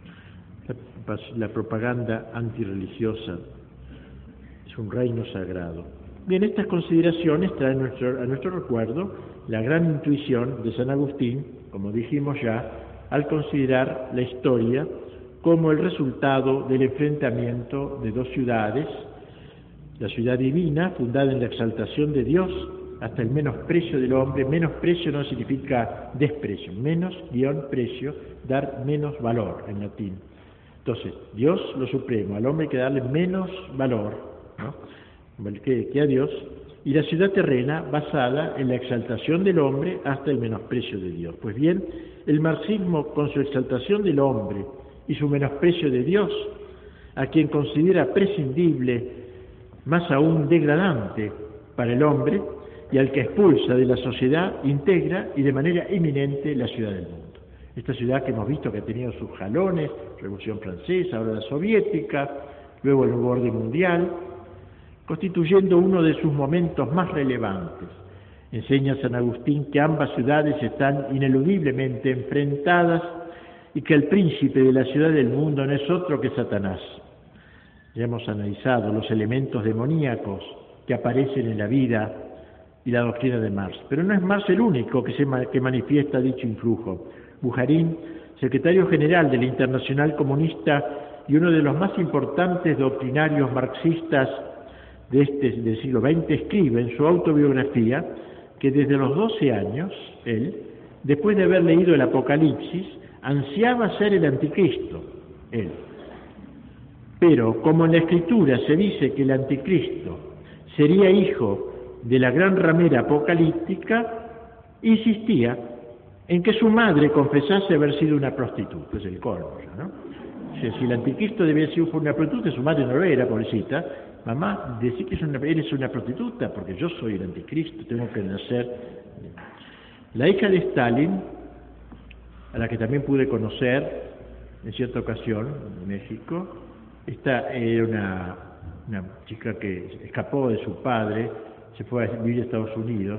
La propaganda antirreligiosa es un reino sagrado. Bien, estas consideraciones traen a nuestro recuerdo la gran intuición de San Agustín, como dijimos ya, al considerar la historia como el resultado del enfrentamiento de dos ciudades, la ciudad divina, fundada en la exaltación de Dios, hasta el menosprecio del hombre. Menosprecio no significa desprecio, menos-precio, dar menos valor en latín. Entonces, Dios lo supremo, al hombre hay que darle menos valor, ¿no?, que a Dios, y la ciudad terrena basada en la exaltación del hombre hasta el menosprecio de Dios. Pues bien, el marxismo, con su exaltación del hombre y su menosprecio de Dios, a quien considera prescindible, más aún degradante para el hombre, y al que expulsa de la sociedad, integra y de manera eminente la ciudad del mundo. Esta ciudad que hemos visto que ha tenido sus jalones, Revolución Francesa, ahora la soviética, luego el nuevo orden mundial, constituyendo uno de sus momentos más relevantes. Enseña San Agustín que ambas ciudades están ineludiblemente enfrentadas y que el príncipe de la ciudad del mundo no es otro que Satanás. Ya hemos analizado los elementos demoníacos que aparecen en la vida y la doctrina de Marx. Pero no es Marx el único que manifiesta dicho influjo. Bujarin, secretario general de la Internacional Comunista y uno de los más importantes doctrinarios marxistas del siglo XX, escribe en su autobiografía que desde los 12 años, él, después de haber leído el Apocalipsis, ansiaba ser el anticristo, él. Pero como en la Escritura se dice que el anticristo sería hijo de la gran ramera apocalíptica, insistía en que su madre confesase haber sido una prostituta. Es el colmo, ¿no? O sea, si el anticristo debía ser una prostituta, su madre no lo era, pobrecita. Mamá, decir que eres una prostituta, porque yo soy el anticristo, tengo que nacer. La hija de Stalin, a la que también pude conocer en cierta ocasión en México, esta era una chica que escapó de su padre, se fue a vivir a Estados Unidos,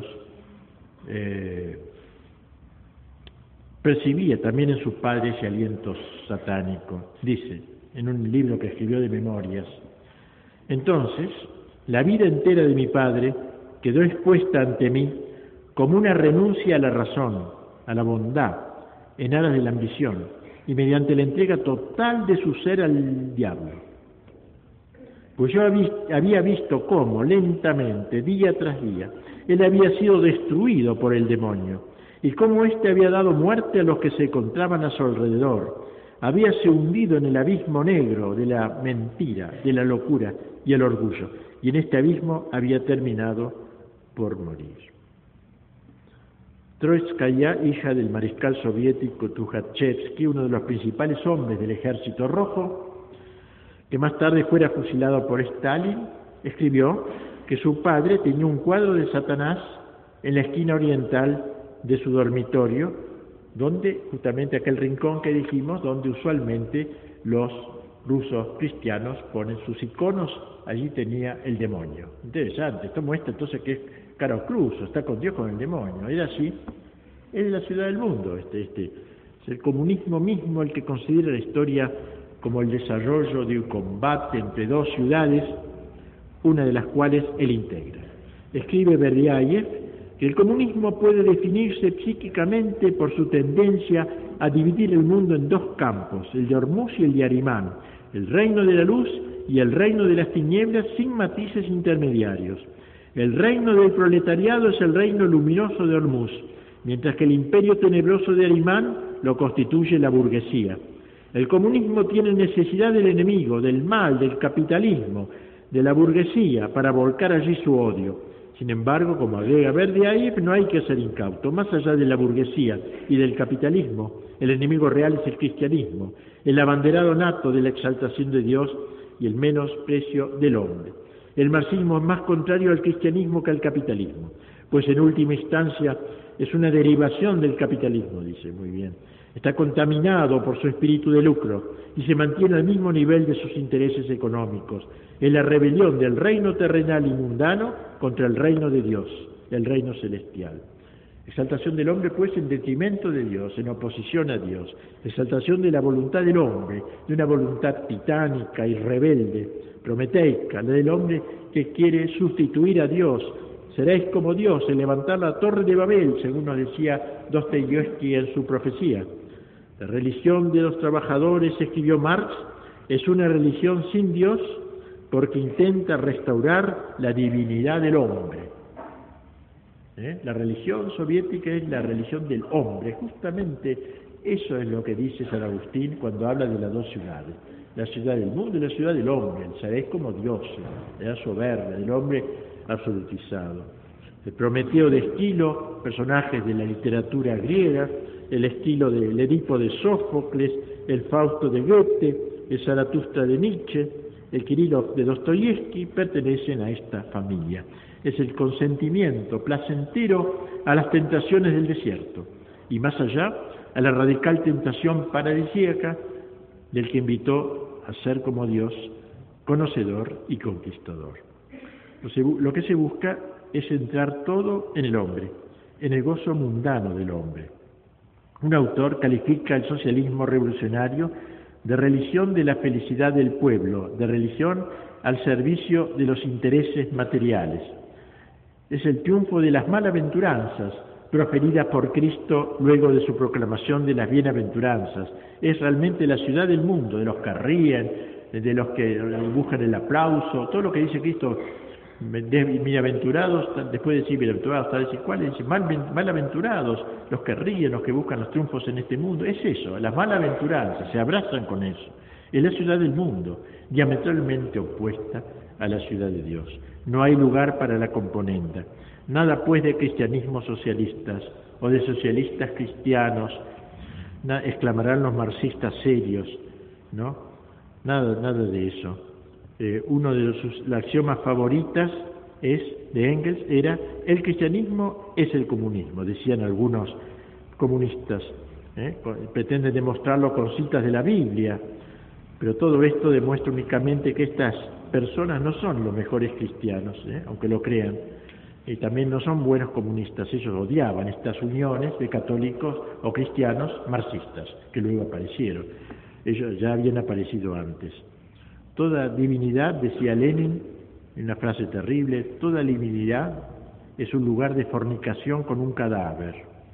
percibía también en su padre ese aliento satánico. Dice, en un libro que escribió de memorias: entonces, la vida entera de mi padre quedó expuesta ante mí como una renuncia a la razón, a la bondad, en aras de la ambición, y mediante la entrega total de su ser al diablo. Pues yo había visto cómo, lentamente, día tras día, él había sido destruido por el demonio, y cómo éste había dado muerte a los que se encontraban a su alrededor, habíase hundido en el abismo negro de la mentira, de la locura y el orgullo, y en este abismo había terminado por morir. Troitskaya, hija del mariscal soviético Tukhachevsky, uno de los principales hombres del Ejército Rojo, que más tarde fuera fusilado por Stalin, escribió que su padre tenía un cuadro de Satanás en la esquina oriental de su dormitorio, donde justamente aquel rincón que dijimos, donde usualmente los rusos cristianos ponen sus iconos, allí tenía el demonio. Interesante, esto muestra entonces que es caro cruz, está con Dios, con el demonio. Era así, es la ciudad del mundo, es el comunismo mismo el que considera la historia como el desarrollo de un combate entre dos ciudades, una de las cuales él integra. Escribe Berdiaev que el comunismo puede definirse psíquicamente por su tendencia a dividir el mundo en dos campos, el de Hormuz y el de Arimán, el reino de la luz y el reino de las tinieblas sin matices intermediarios. El reino del proletariado es el reino luminoso de Hormuz, mientras que el imperio tenebroso de Arimán lo constituye la burguesía. El comunismo tiene necesidad del enemigo, del mal, del capitalismo, de la burguesía, para volcar allí su odio. Sin embargo, como agrega Berdiaev, no hay que ser incauto. Más allá de la burguesía y del capitalismo, el enemigo real es el cristianismo, el abanderado nato de la exaltación de Dios y el menosprecio del hombre. El marxismo es más contrario al cristianismo que al capitalismo, pues en última instancia es una derivación del capitalismo, dice muy bien. Está contaminado por su espíritu de lucro y se mantiene al mismo nivel de sus intereses económicos. Es la rebelión del reino terrenal y mundano contra el reino de Dios, el reino celestial. Exaltación del hombre, pues, en detrimento de Dios, en oposición a Dios. Exaltación de la voluntad del hombre, de una voluntad titánica y rebelde, prometeica, la del hombre que quiere sustituir a Dios. Seréis como Dios en levantar la torre de Babel, según nos decía Dostoyevsky en su profecía. La religión de los trabajadores, escribió Marx, es una religión sin Dios porque intenta restaurar la divinidad del hombre. La religión soviética es la religión del hombre. Justamente eso es lo que dice San Agustín cuando habla de las dos ciudades. La ciudad del mundo y la ciudad del hombre. Seréis como dioses, de la soberbia, del hombre absolutizado. El Prometeo de Esquilo, personajes de la literatura griega, el estilo del Edipo de Sófocles, el Fausto de Goethe, el Zaratustra de Nietzsche, el Kirillov de Dostoyevsky, pertenecen a esta familia. Es el consentimiento placentero a las tentaciones del desierto y más allá a la radical tentación paradisíaca del que invitó a ser como Dios, conocedor y conquistador. Lo que se busca es centrar todo en el hombre, en el gozo mundano del hombre. Un autor califica el socialismo revolucionario de religión de la felicidad del pueblo, de religión al servicio de los intereses materiales. Es el triunfo de las malaventuranzas proferidas por Cristo luego de su proclamación de las bienaventuranzas. Es realmente la ciudad del mundo, de los que ríen, de los que buscan el aplauso, todo lo que dice Cristo. Bienaventurados, después de decir bienaventurados, tal vez cuáles, dice malaventurados, los que ríen, los que buscan los triunfos en este mundo. Es eso, las malaventuranzas, se abrazan con eso. Es la ciudad del mundo, diametralmente opuesta a la ciudad de Dios. No hay lugar para la componenda. Nada pues de cristianismos socialistas o de socialistas cristianos, exclamarán los marxistas serios, ¿no? Nada de eso. Uno de sus axiomas favoritas de Engels era: el cristianismo es el comunismo, decían algunos comunistas. Pretenden demostrarlo con citas de la Biblia, pero todo esto demuestra únicamente que estas personas no son los mejores cristianos, aunque lo crean, y también no son buenos comunistas. Ellos odiaban estas uniones de católicos o cristianos marxistas, que luego aparecieron. Ellos ya habían aparecido antes. Toda divinidad, decía Lenin, en una frase terrible, toda divinidad es un lugar de fornicación con un cadáver.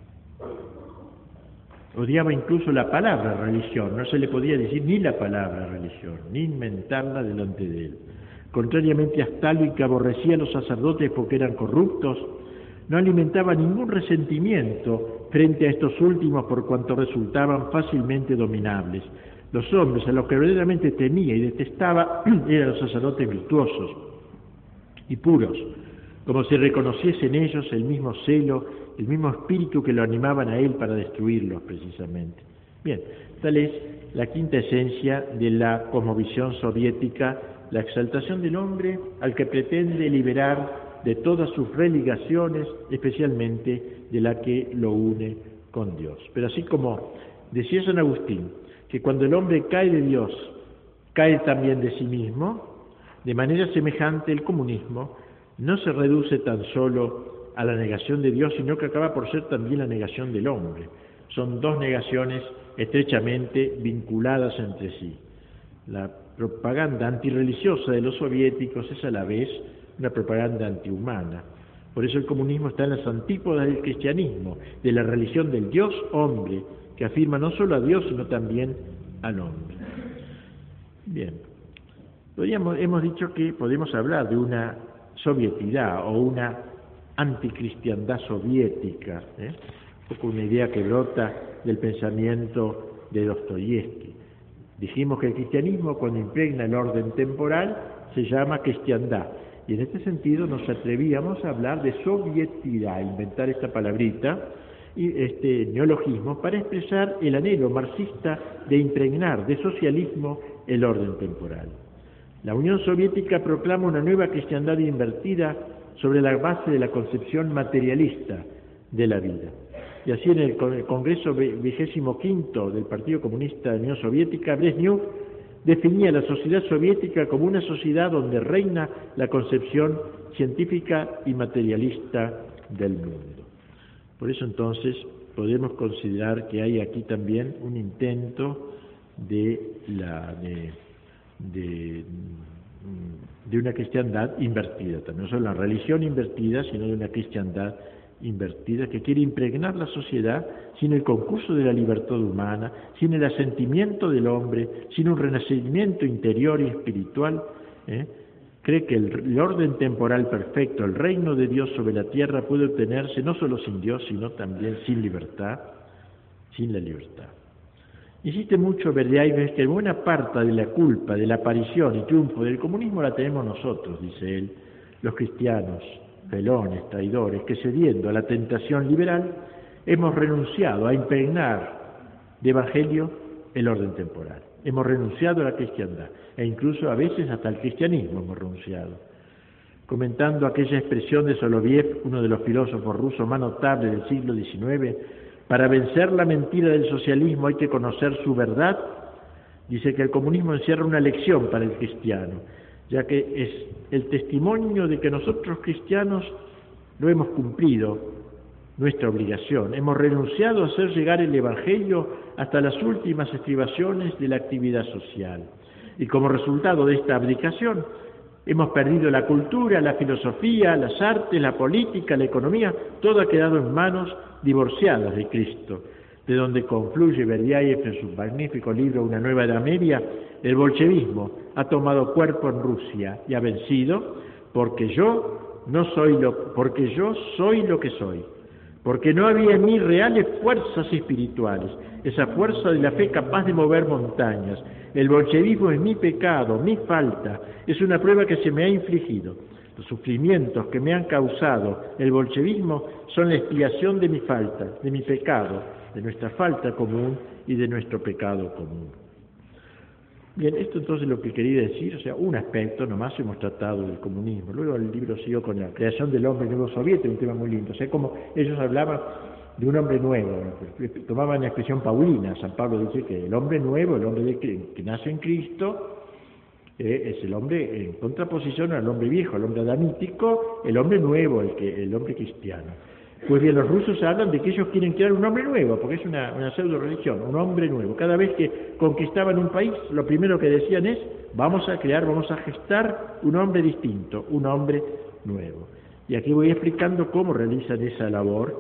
Odiaba incluso la palabra religión, no se le podía decir ni la palabra religión, ni inventarla delante de él. Contrariamente a Stalin, que aborrecía a los sacerdotes porque eran corruptos, no alimentaba ningún resentimiento frente a estos últimos por cuanto resultaban fácilmente dominables. Los hombres a los que verdaderamente temía y detestaba eran los sacerdotes virtuosos y puros, como si reconociese en ellos el mismo celo, el mismo espíritu que lo animaban a él para destruirlos precisamente. Bien, tal es la quinta esencia de la cosmovisión soviética, la exaltación del hombre al que pretende liberar de todas sus religaciones, especialmente de la que lo une con Dios. Pero así como decía San Agustín, que cuando el hombre cae de Dios, cae también de sí mismo, de manera semejante el comunismo no se reduce tan solo a la negación de Dios, sino que acaba por ser también la negación del hombre. Son dos negaciones estrechamente vinculadas entre sí. La propaganda antirreligiosa de los soviéticos es a la vez una propaganda antihumana. Por eso el comunismo está en las antípodas del cristianismo, de la religión del Dios hombre, que afirma no solo a Dios, sino también al hombre. Bien, hemos dicho que podemos hablar de una sovietidad o una anticristiandad soviética, un poco una idea que brota del pensamiento de Dostoyevsky. Dijimos que el cristianismo, cuando impregna el orden temporal, se llama cristiandad. Y en este sentido nos atrevíamos a hablar de sovietidad, inventar esta palabrita y este neologismo para expresar el anhelo marxista de impregnar de socialismo el orden temporal. La Unión Soviética proclama una nueva cristiandad invertida sobre la base de la concepción materialista de la vida. Y así en el Congreso 25 del Partido Comunista de la Unión Soviética, Brezhnev definía la sociedad soviética como una sociedad donde reina la concepción científica y materialista del mundo. Por eso entonces podemos considerar que hay aquí también un intento de una cristiandad invertida, también no solo una religión invertida, sino de una cristiandad invertida que quiere impregnar la sociedad sin el concurso de la libertad humana, sin el asentimiento del hombre, sin un renacimiento interior y espiritual. Cree que el orden temporal perfecto, el reino de Dios sobre la tierra, puede obtenerse no solo sin Dios, sino también sin libertad, sin la libertad. Insiste mucho Berdiaev que buena parte de la culpa de la aparición y triunfo del comunismo la tenemos nosotros, dice él, los cristianos, felones, traidores, que cediendo a la tentación liberal hemos renunciado a impregnar de evangelio el orden temporal. Hemos renunciado a la cristiandad e incluso a veces hasta al cristianismo hemos renunciado. Comentando aquella expresión de Soloviev, uno de los filósofos rusos más notables del siglo XIX, para vencer la mentira del socialismo hay que conocer su verdad, dice que el comunismo encierra una lección para el cristiano, ya que es el testimonio de que nosotros cristianos no hemos cumplido nuestra obligación, hemos renunciado a hacer llegar el Evangelio hasta las últimas estribaciones de la actividad social. Y como resultado de esta abdicación, hemos perdido la cultura, la filosofía, las artes, la política, la economía, todo ha quedado en manos divorciadas de Cristo, de donde confluye Berdiaev en su magnífico libro Una nueva Edad Media. El bolchevismo ha tomado cuerpo en Rusia y ha vencido porque yo soy lo que soy, porque no había en mí reales fuerzas espirituales, esa fuerza de la fe capaz de mover montañas. El bolchevismo es mi pecado, mi falta, es una prueba que se me ha infligido. Los sufrimientos que me han causado el bolchevismo son la expiación de mi falta, de mi pecado, de nuestra falta común y de nuestro pecado común. Bien, esto entonces es lo que quería decir, o sea, un aspecto nomás hemos tratado del comunismo. Luego el libro siguió con la creación del hombre nuevo soviético, un tema muy lindo. O sea, como ellos hablaban de un hombre nuevo, tomaban la expresión paulina. San Pablo dice que el hombre nuevo, el hombre que nace en Cristo, es el hombre en contraposición al hombre viejo, al hombre adamítico, el hombre nuevo, el hombre cristiano. Pues bien, los rusos hablan de que ellos quieren crear un hombre nuevo, porque es una pseudo religión, un hombre nuevo. Cada vez que conquistaban un país, lo primero que decían es, vamos a gestar un hombre distinto, un hombre nuevo. Y aquí voy explicando cómo realizan esa labor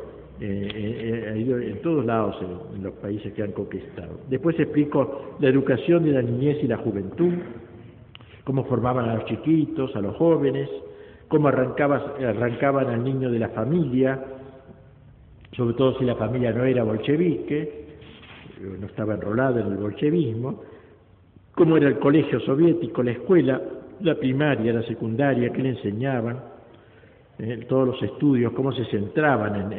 en todos lados, en los países que han conquistado. Después explico la educación de la niñez y la juventud, cómo formaban a los chiquitos, a los jóvenes, cómo arrancaban al niño de la familia, sobre todo si la familia no era bolchevique, no estaba enrolada en el bolchevismo, cómo era el colegio soviético, la escuela, la primaria, la secundaria, qué le enseñaban, todos los estudios, cómo se centraban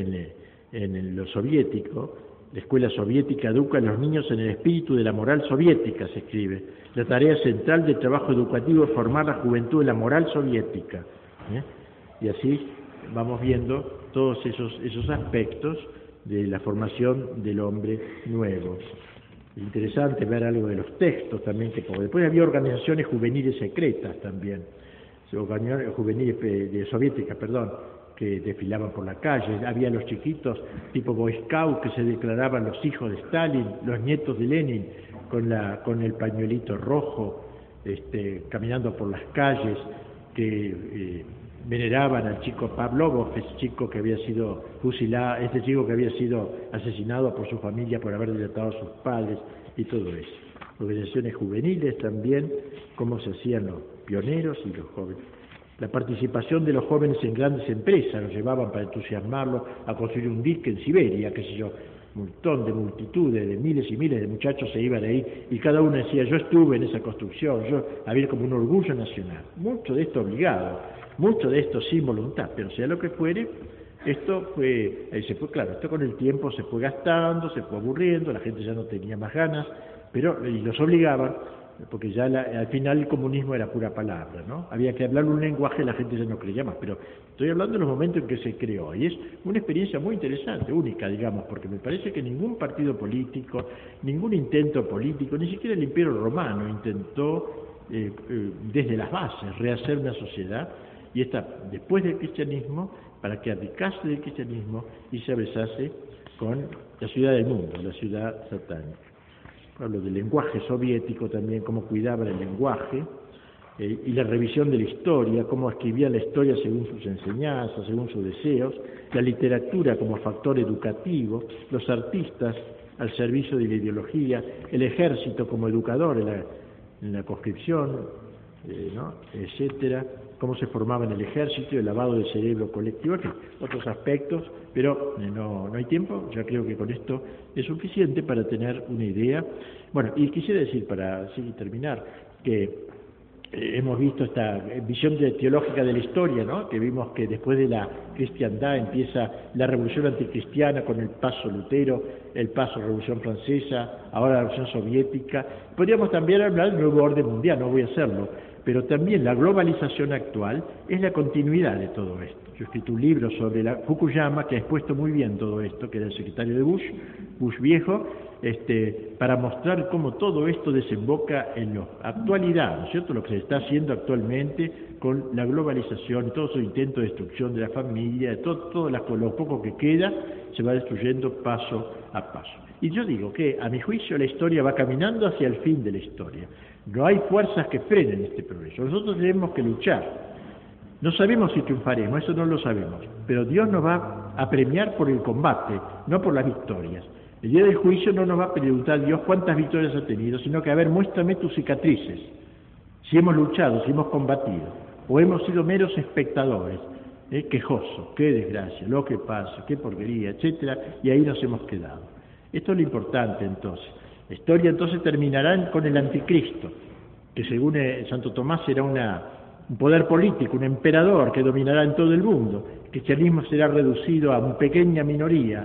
en lo soviético. La escuela soviética educa a los niños en el espíritu de la moral soviética, se escribe. La tarea central del trabajo educativo es formar la juventud en la moral soviética. Y así vamos viendo todos esos aspectos de la formación del hombre nuevo. Interesante ver algo de los textos también, que después había organizaciones juveniles secretas también, juveniles soviéticas, que desfilaban por la calle. Había los chiquitos tipo Boy Scout que se declaraban los hijos de Stalin, los nietos de Lenin, con el pañuelito rojo, caminando por las calles, que veneraban al chico Pavlovov, ese chico que había sido fusilado, chico que había sido asesinado por su familia por haber delatado a sus padres, y todo eso. Organizaciones juveniles también, cómo se hacían los pioneros y los jóvenes. La participación de los jóvenes en grandes empresas los llevaban para entusiasmarlos a construir un dique en Siberia, qué sé yo, un montón de multitudes, de miles y miles de muchachos se iban ahí, y cada uno decía, yo estuve en esa construcción, había como un orgullo nacional. Mucho de esto obligado, mucho de esto sin voluntad, pero sea lo que fuere, esto esto con el tiempo se fue gastando, se fue aburriendo, la gente ya no tenía más ganas, y los obligaban, porque ya al final el comunismo era pura palabra, ¿no? Había que hablar un lenguaje, la gente ya no creía más, pero estoy hablando de los momentos en que se creó, y es una experiencia muy interesante, única, digamos, porque me parece que ningún partido político, ningún intento político, ni siquiera el Imperio Romano intentó desde las bases rehacer una sociedad, y después del cristianismo, para que abdicase del cristianismo y se besase con la ciudad del mundo, la ciudad satánica. Hablo del lenguaje soviético también, cómo cuidaban el lenguaje, y la revisión de la historia, cómo escribían la historia según sus enseñanzas, según sus deseos, la literatura como factor educativo, los artistas al servicio de la ideología, el ejército como educador en la conscripción, etcétera, cómo se formaba en el ejército, el lavado del cerebro colectivo, otros aspectos, pero no hay tiempo, ya creo que con esto es suficiente para tener una idea. Bueno, y quisiera decir, para terminar, que hemos visto esta visión teológica de la historia, ¿no? Que vimos que después de la cristiandad empieza la revolución anticristiana con el paso Lutero, el paso Revolución Francesa, ahora la Revolución Soviética. Podríamos también hablar del nuevo orden mundial, no voy a hacerlo, pero también la globalización actual es la continuidad de todo esto. Yo he escrito un libro sobre Fukuyama que ha expuesto muy bien todo esto, que era el secretario de Bush viejo, para mostrar cómo todo esto desemboca en la actualidad, ¿no es cierto?, lo que se está haciendo actualmente con la globalización, todo su intento de destrucción de la familia, todo lo poco que queda se va destruyendo paso a paso. Y yo digo que, a mi juicio, la historia va caminando hacia el fin de la historia. No hay fuerzas que frenen este progreso. Nosotros tenemos que luchar. No sabemos si triunfaremos, eso no lo sabemos, pero Dios nos va a premiar por el combate, no por las victorias. El día del juicio no nos va a preguntar Dios cuántas victorias ha tenido, sino que, a ver, muéstrame tus cicatrices, si hemos luchado, si hemos combatido, o hemos sido meros espectadores, quejosos, qué desgracia, lo que pasa, qué porquería, etcétera, y ahí nos hemos quedado. Esto es lo importante entonces. La historia entonces terminará con el anticristo, que según Santo Tomás será un poder político, un emperador que dominará en todo el mundo. El cristianismo será reducido a una pequeña minoría,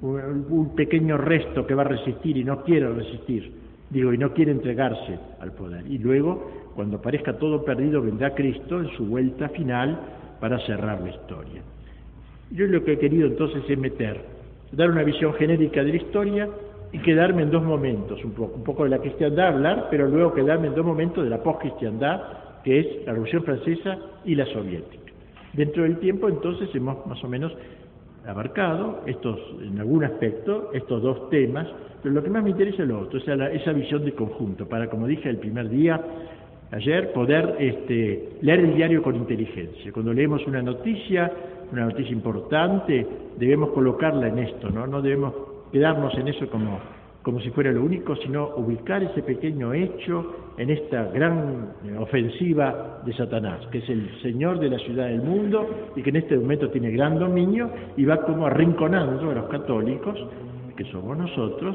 un pequeño resto que va a resistir y no quiere resistir, y no quiere entregarse al poder. Y luego, cuando parezca todo perdido, vendrá Cristo en su vuelta final para cerrar la historia. Yo lo que he querido entonces es dar una visión genérica de la historia y quedarme en dos momentos, un poco de la cristiandad hablar, pero luego quedarme en dos momentos de la poscristiandad, que es la Revolución Francesa y la soviética. Dentro del tiempo, entonces, hemos más o menos abarcado en algún aspecto, estos dos temas, pero lo que más me interesa es lo otro, esa visión de conjunto, para, como dije el primer día, ayer, poder leer el diario con inteligencia. Cuando leemos una noticia importante, debemos colocarla en esto, no debemos quedarnos en eso como si fuera lo único, sino ubicar ese pequeño hecho en esta gran ofensiva de Satanás, que es el señor de la ciudad del mundo y que en este momento tiene gran dominio y va como arrinconando a los católicos, que somos nosotros,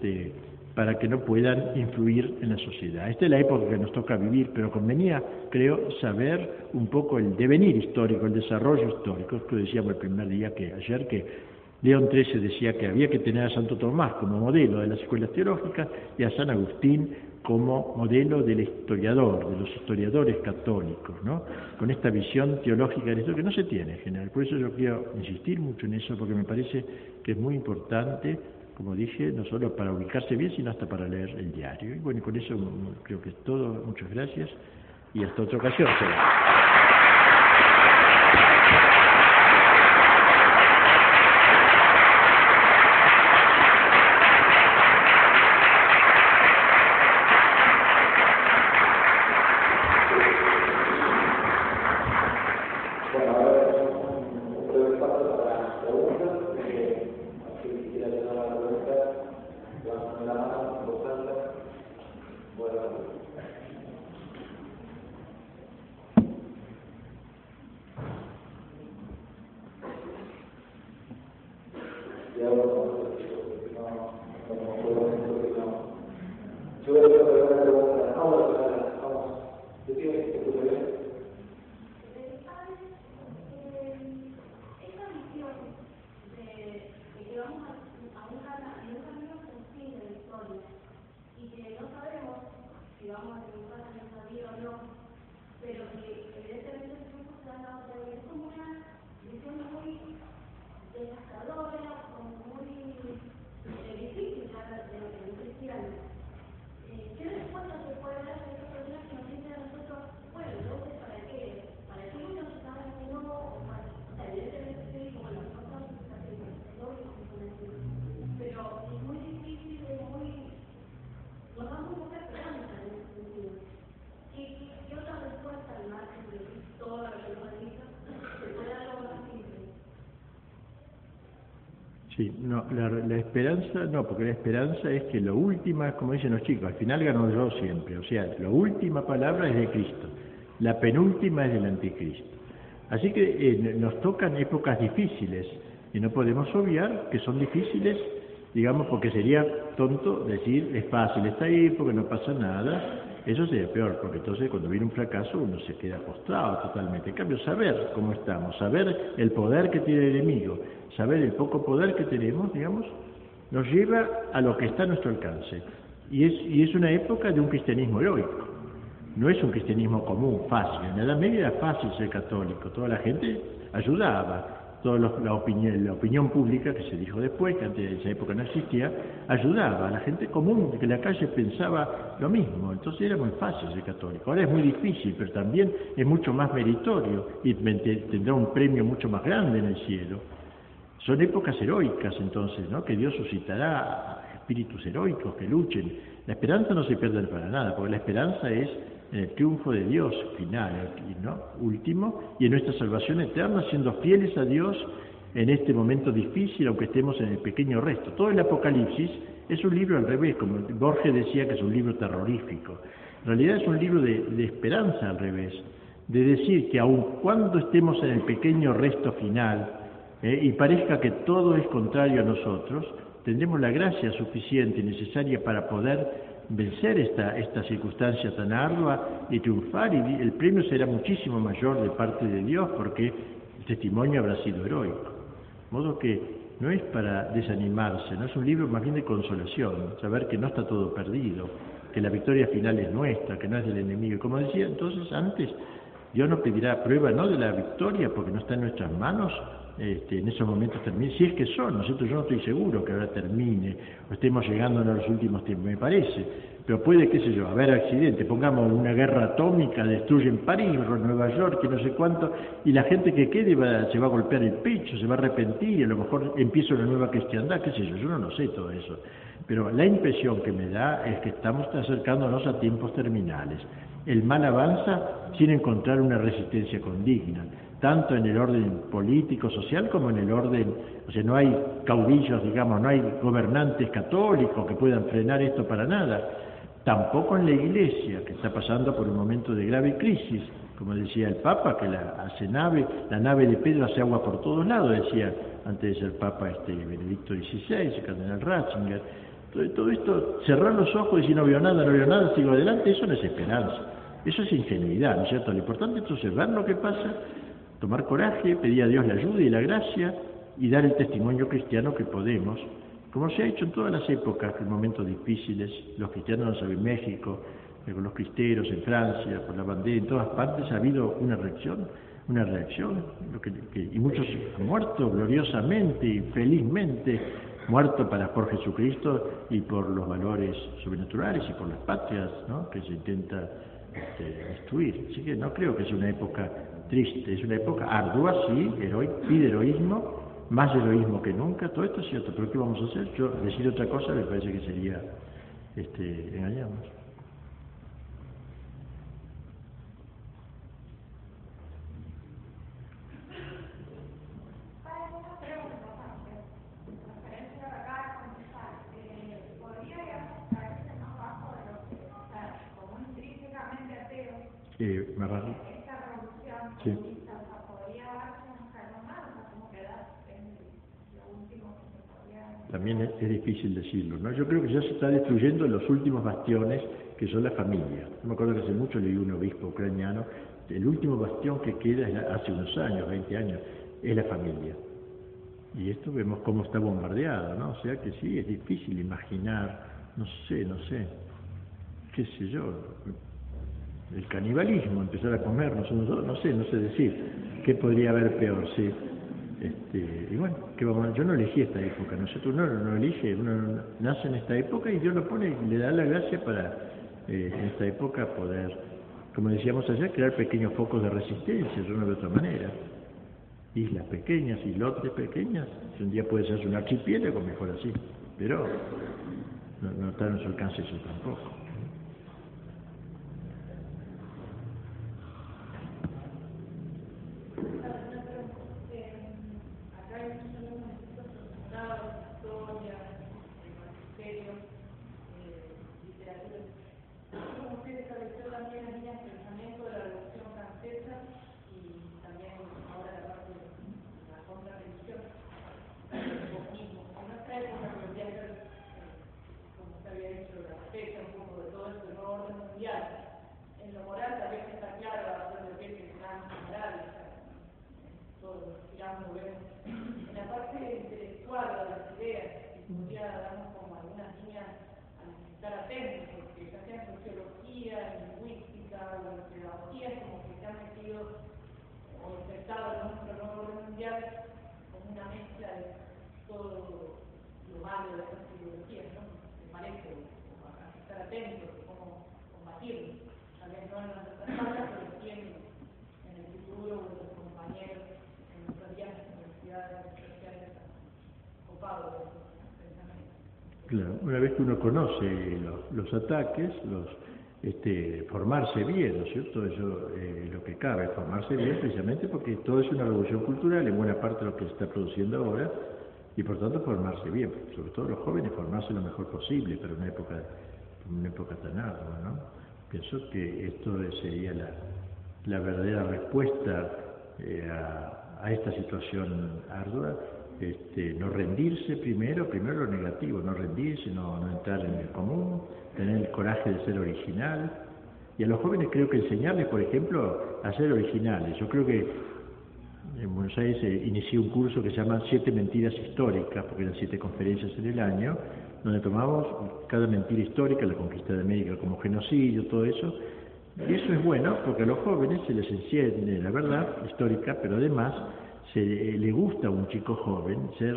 para que no puedan influir en la sociedad. Esta es la época que nos toca vivir, pero convenía, creo, saber un poco el devenir histórico, el desarrollo histórico. Esto decíamos el primer día ayer, que León XIII decía que había que tener a Santo Tomás como modelo de las escuelas teológicas y a San Agustín como modelo del historiador, de los historiadores católicos, ¿no? Con esta visión teológica de esto que no se tiene en general. Por eso yo quiero insistir mucho en eso, porque me parece que es muy importante, como dije, no solo para ubicarse bien, sino hasta para leer el diario. Y bueno, con eso creo que es todo. Muchas gracias y hasta otra ocasión. Sí, no, la esperanza, no, porque la esperanza es que lo última, como dicen los chicos, al final gano yo siempre, o sea, la última palabra es de Cristo, la penúltima es del anticristo. Así que nos tocan épocas difíciles y no podemos obviar que son difíciles, digamos, porque sería tonto decir es fácil esta época, no pasa nada. Eso sería peor, porque entonces cuando viene un fracaso uno se queda postrado totalmente. En cambio, saber cómo estamos, saber el poder que tiene el enemigo, saber el poco poder que tenemos, digamos, nos lleva a lo que está a nuestro alcance. Y es una época de un cristianismo heroico. No es un cristianismo común, fácil. En la Edad Media era fácil ser católico, toda la gente ayudaba. La opinión pública, que se dijo después, que antes de esa época no existía, ayudaba a la gente común, que en la calle pensaba lo mismo. Entonces era muy fácil ser católico. Ahora es muy difícil, pero también es mucho más meritorio y tendrá un premio mucho más grande en el cielo. Son épocas heroicas entonces, ¿no? Que Dios suscitará espíritus heroicos que luchen. La esperanza no se pierde para nada, porque la esperanza es en el triunfo de Dios final, ¿no? Último, y en nuestra salvación eterna, siendo fieles a Dios en este momento difícil, aunque estemos en el pequeño resto. Todo el Apocalipsis es un libro al revés, como Borges decía que es un libro terrorífico. En realidad es un libro de esperanza al revés, de decir que aun cuando estemos en el pequeño resto final, y parezca que todo es contrario a nosotros, tendremos la gracia suficiente y necesaria para poder vencer esta circunstancia tan ardua y triunfar, y el premio será muchísimo mayor de parte de Dios porque el testimonio habrá sido heroico. De modo que no es para desanimarse, no es un libro más bien de consolación, saber que no está todo perdido, que la victoria final es nuestra, que no es del enemigo. Como decía entonces antes, Dios nos pedirá prueba no de la victoria porque no está en nuestras manos, en esos momentos termine, si es que son, ¿no es cierto? Yo no estoy seguro que ahora termine, o estemos llegando a los últimos tiempos, me parece, pero puede, qué sé yo, haber accidente, pongamos una guerra atómica, destruyen París, Nueva York, que no sé cuánto, y la gente que quede se va a golpear el pecho, se va a arrepentir, y a lo mejor empieza una nueva cristiandad, qué sé yo no lo sé todo eso, pero la impresión que me da es que estamos acercándonos a tiempos terminales. El mal avanza sin encontrar una resistencia condigna, tanto en el orden político, social, como en el orden, o sea, no hay caudillos, digamos, no hay gobernantes católicos que puedan frenar esto para nada, tampoco en la Iglesia, que está pasando por un momento de grave crisis, como decía el Papa, que la nave de Pedro hace agua por todos lados, decía antes de ser Papa Benedicto XVI, el cardenal Ratzinger. Todo esto, cerrar los ojos y decir no veo nada, sigo adelante, eso no es esperanza, eso es ingenuidad, ¿no es cierto? Lo importante entonces es ver lo que pasa, tomar coraje, pedir a Dios la ayuda y la gracia y dar el testimonio cristiano que podemos como se ha hecho en todas las épocas, en momentos difíciles, los cristianos en México, con los cristeros en Francia, con la bandera, en todas partes ha habido una reacción, y muchos han muerto gloriosamente y felizmente, muerto por Jesucristo y por los valores sobrenaturales y por las patrias, ¿no?, que se intenta destruir. Así que no creo que sea una época triste, es una época ardua, sí, pide heroísmo, más heroísmo que nunca, todo esto es cierto, pero ¿qué vamos a hacer? Yo decir otra cosa me parece que sería engañarnos. Marrano. Sí. También es difícil decirlo, ¿no? Yo creo que ya se está destruyendo los últimos bastiones que son la familia. Yo me acuerdo que hace mucho leí un obispo ucraniano, el último bastión que queda hace unos años, 20 años, es la familia. Y esto vemos cómo está bombardeado, ¿no? O sea que sí, es difícil imaginar, no sé, qué sé yo, el canibalismo, empezar a comernos unos a otros, no sé decir qué podría haber peor, sí. Y bueno, yo no elegí esta época, nosotros no elige, uno nace en esta época y Dios lo pone y le da la gracia para en esta época poder, como decíamos ayer, crear pequeños focos de resistencia, yo no de otra manera. Islas pequeñas, islotes pequeñas, si un día puede ser un archipiélago, mejor así, pero no está en su alcance eso tampoco. Claro, una vez que uno conoce los ataques, formarse bien, ¿no es cierto? Eso lo que cabe, formarse bien precisamente porque todo es una revolución cultural, en buena parte de lo que se está produciendo ahora, y por tanto formarse bien, sobre todo los jóvenes, formarse lo mejor posible para una época tan ardua, ¿no? Pienso que esto sería la verdadera respuesta a esta situación ardua. No rendirse primero lo negativo, no rendirse, no entrar en el común, tener el coraje de ser original. Y a los jóvenes creo que enseñarles, por ejemplo, a ser originales. Yo creo que en Buenos Aires inicié un curso que se llama 7 mentiras históricas, porque eran 7 conferencias en el año, donde tomamos cada mentira histórica, la conquista de América como genocidio, todo eso. Y eso es bueno porque a los jóvenes se les enciende la verdad histórica, pero además le gusta a un chico joven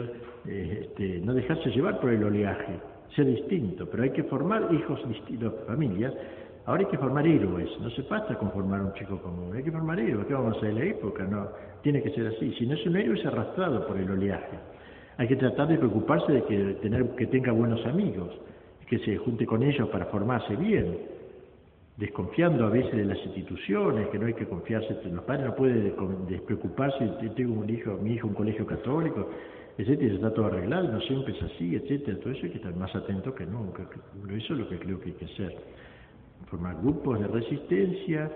no dejarse llevar por el oleaje, ser distinto, pero hay que formar hijos distintos, familias. Ahora hay que formar héroes, no se basta con formar un chico común, hay que formar héroes. ¿Qué vamos a hacer en la época? No, tiene que ser así. Si no es un héroe, es arrastrado por el oleaje. Hay que tratar de preocuparse de que tenga buenos amigos, que se junte con ellos para formarse bien, desconfiando a veces de las instituciones, que no hay que confiarse, los padres no pueden despreocuparse, tengo mi hijo un colegio católico, etcétera, está todo arreglado, no siempre es así, etcétera, todo eso hay que estar más atento que nunca. Eso es lo que creo que hay que hacer, formar grupos de resistencia,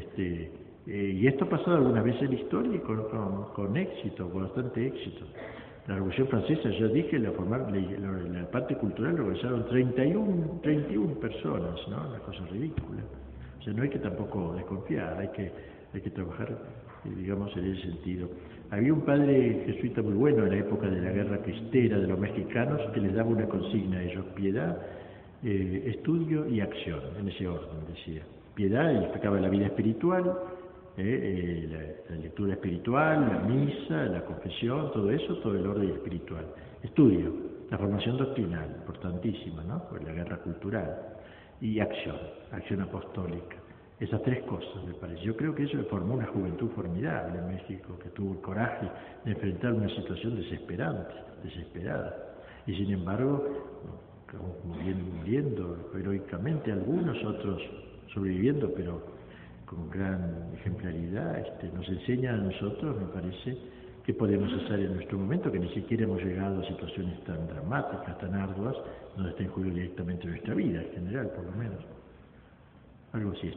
y esto ha pasado algunas veces en la historia y con éxito, con bastante éxito. La Revolución Francesa, ya dije, la parte cultural lo organizaron 31 personas, ¿no? Una cosa ridícula. O sea, no hay que tampoco desconfiar, hay que trabajar digamos en ese sentido. Había un padre jesuita muy bueno en la época de la guerra cristera de los mexicanos que les daba una consigna a ellos: piedad, estudio y acción, en ese orden decía. Piedad explicaba la vida espiritual, la lectura espiritual, la misa, la confesión, todo eso, todo el orden espiritual. Estudio, la formación doctrinal, importantísima, ¿no? Por la guerra cultural. Y acción apostólica. Esas tres cosas, me parece. Yo creo que eso formó una juventud formidable en México, que tuvo el coraje de enfrentar una situación desesperada. Y sin embargo, muriendo heroicamente algunos, otros sobreviviendo, pero con gran ejemplaridad, nos enseña a nosotros, me parece, que podemos hacer en nuestro momento, que ni siquiera hemos llegado a situaciones tan dramáticas, tan arduas, donde está en juego directamente nuestra vida, en general, por lo menos. Algo así,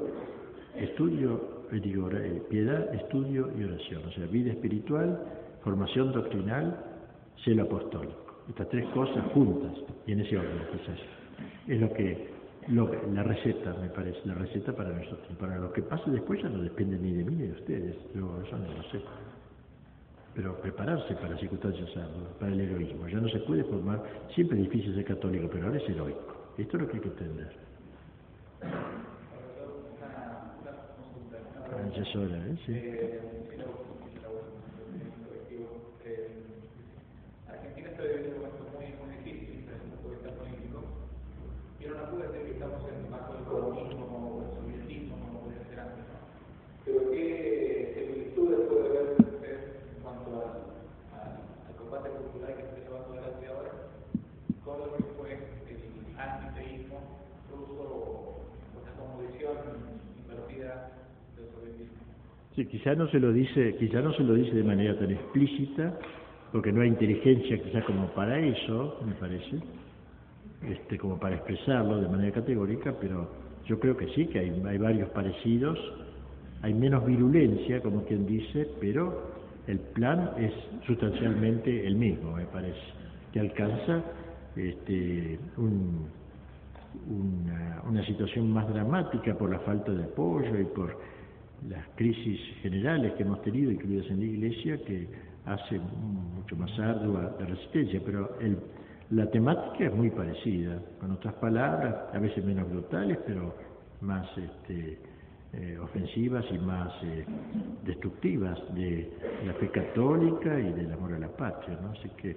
piedad, estudio y oración, o sea, vida espiritual, formación doctrinal, celo apostólico. Estas tres cosas juntas, y en ese orden, quizás, es la receta, me parece, la receta para nosotros. Para lo que pase después ya no depende ni de mí ni de ustedes, yo eso no lo sé. Pero prepararse para circunstancias arduas, para el heroísmo. Ya no se puede formar, siempre es difícil ser católico, pero ahora es heroico. Esto es lo que hay que entender. Ya es hora, Sí. Argentina está viviendo un momento muy difícil desde el punto de vista político. Yo no puedo decir que estamos en bajo el comunismo o el sovietismo, como podría ser antes, ¿no? Pero ¿qué similitudes puede haber en cuanto al combate cultural que se está llevando adelante ahora con lo que fue el antiteísmo ruso o esta conmovisión invertida del sovietismo? Sí, quizá no se lo dice de manera tan explícita, porque no hay inteligencia quizá como para eso, me parece, como para expresarlo de manera categórica, pero yo creo que sí, que hay varios parecidos, hay menos virulencia, como quien dice, pero el plan es sustancialmente el mismo, me parece, que alcanza una situación más dramática por la falta de apoyo y por las crisis generales que hemos tenido, incluidas en la Iglesia, que hace mucho más ardua la resistencia, pero la temática es muy parecida, con otras palabras, a veces menos brutales, pero más ofensivas y más destructivas de la fe católica y del amor a la patria, ¿no? Así que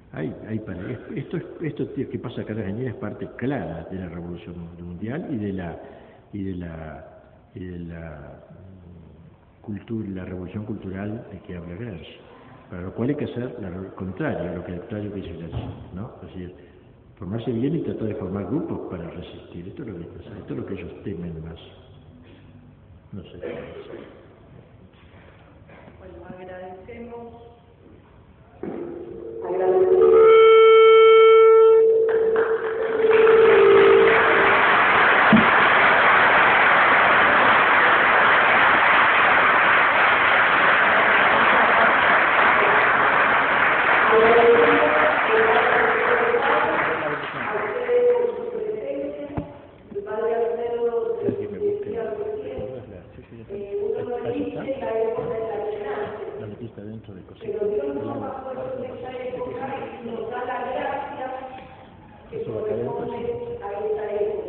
esto que pasa acá en Argentina es parte clara de la revolución mundial y de la revolución cultural de que habla Gramsci, para lo cual hay que hacer lo contrario que dice Gramsci, ¿no? Es decir, formarse bien y tratar de formar grupos para resistir. Esto es lo que hay que hacer, esto es lo que ellos temen más. No sé. Bueno, agradecemos. Pero Dios nos ha puesto en esta época y nos da la gracia que corresponde a esta época.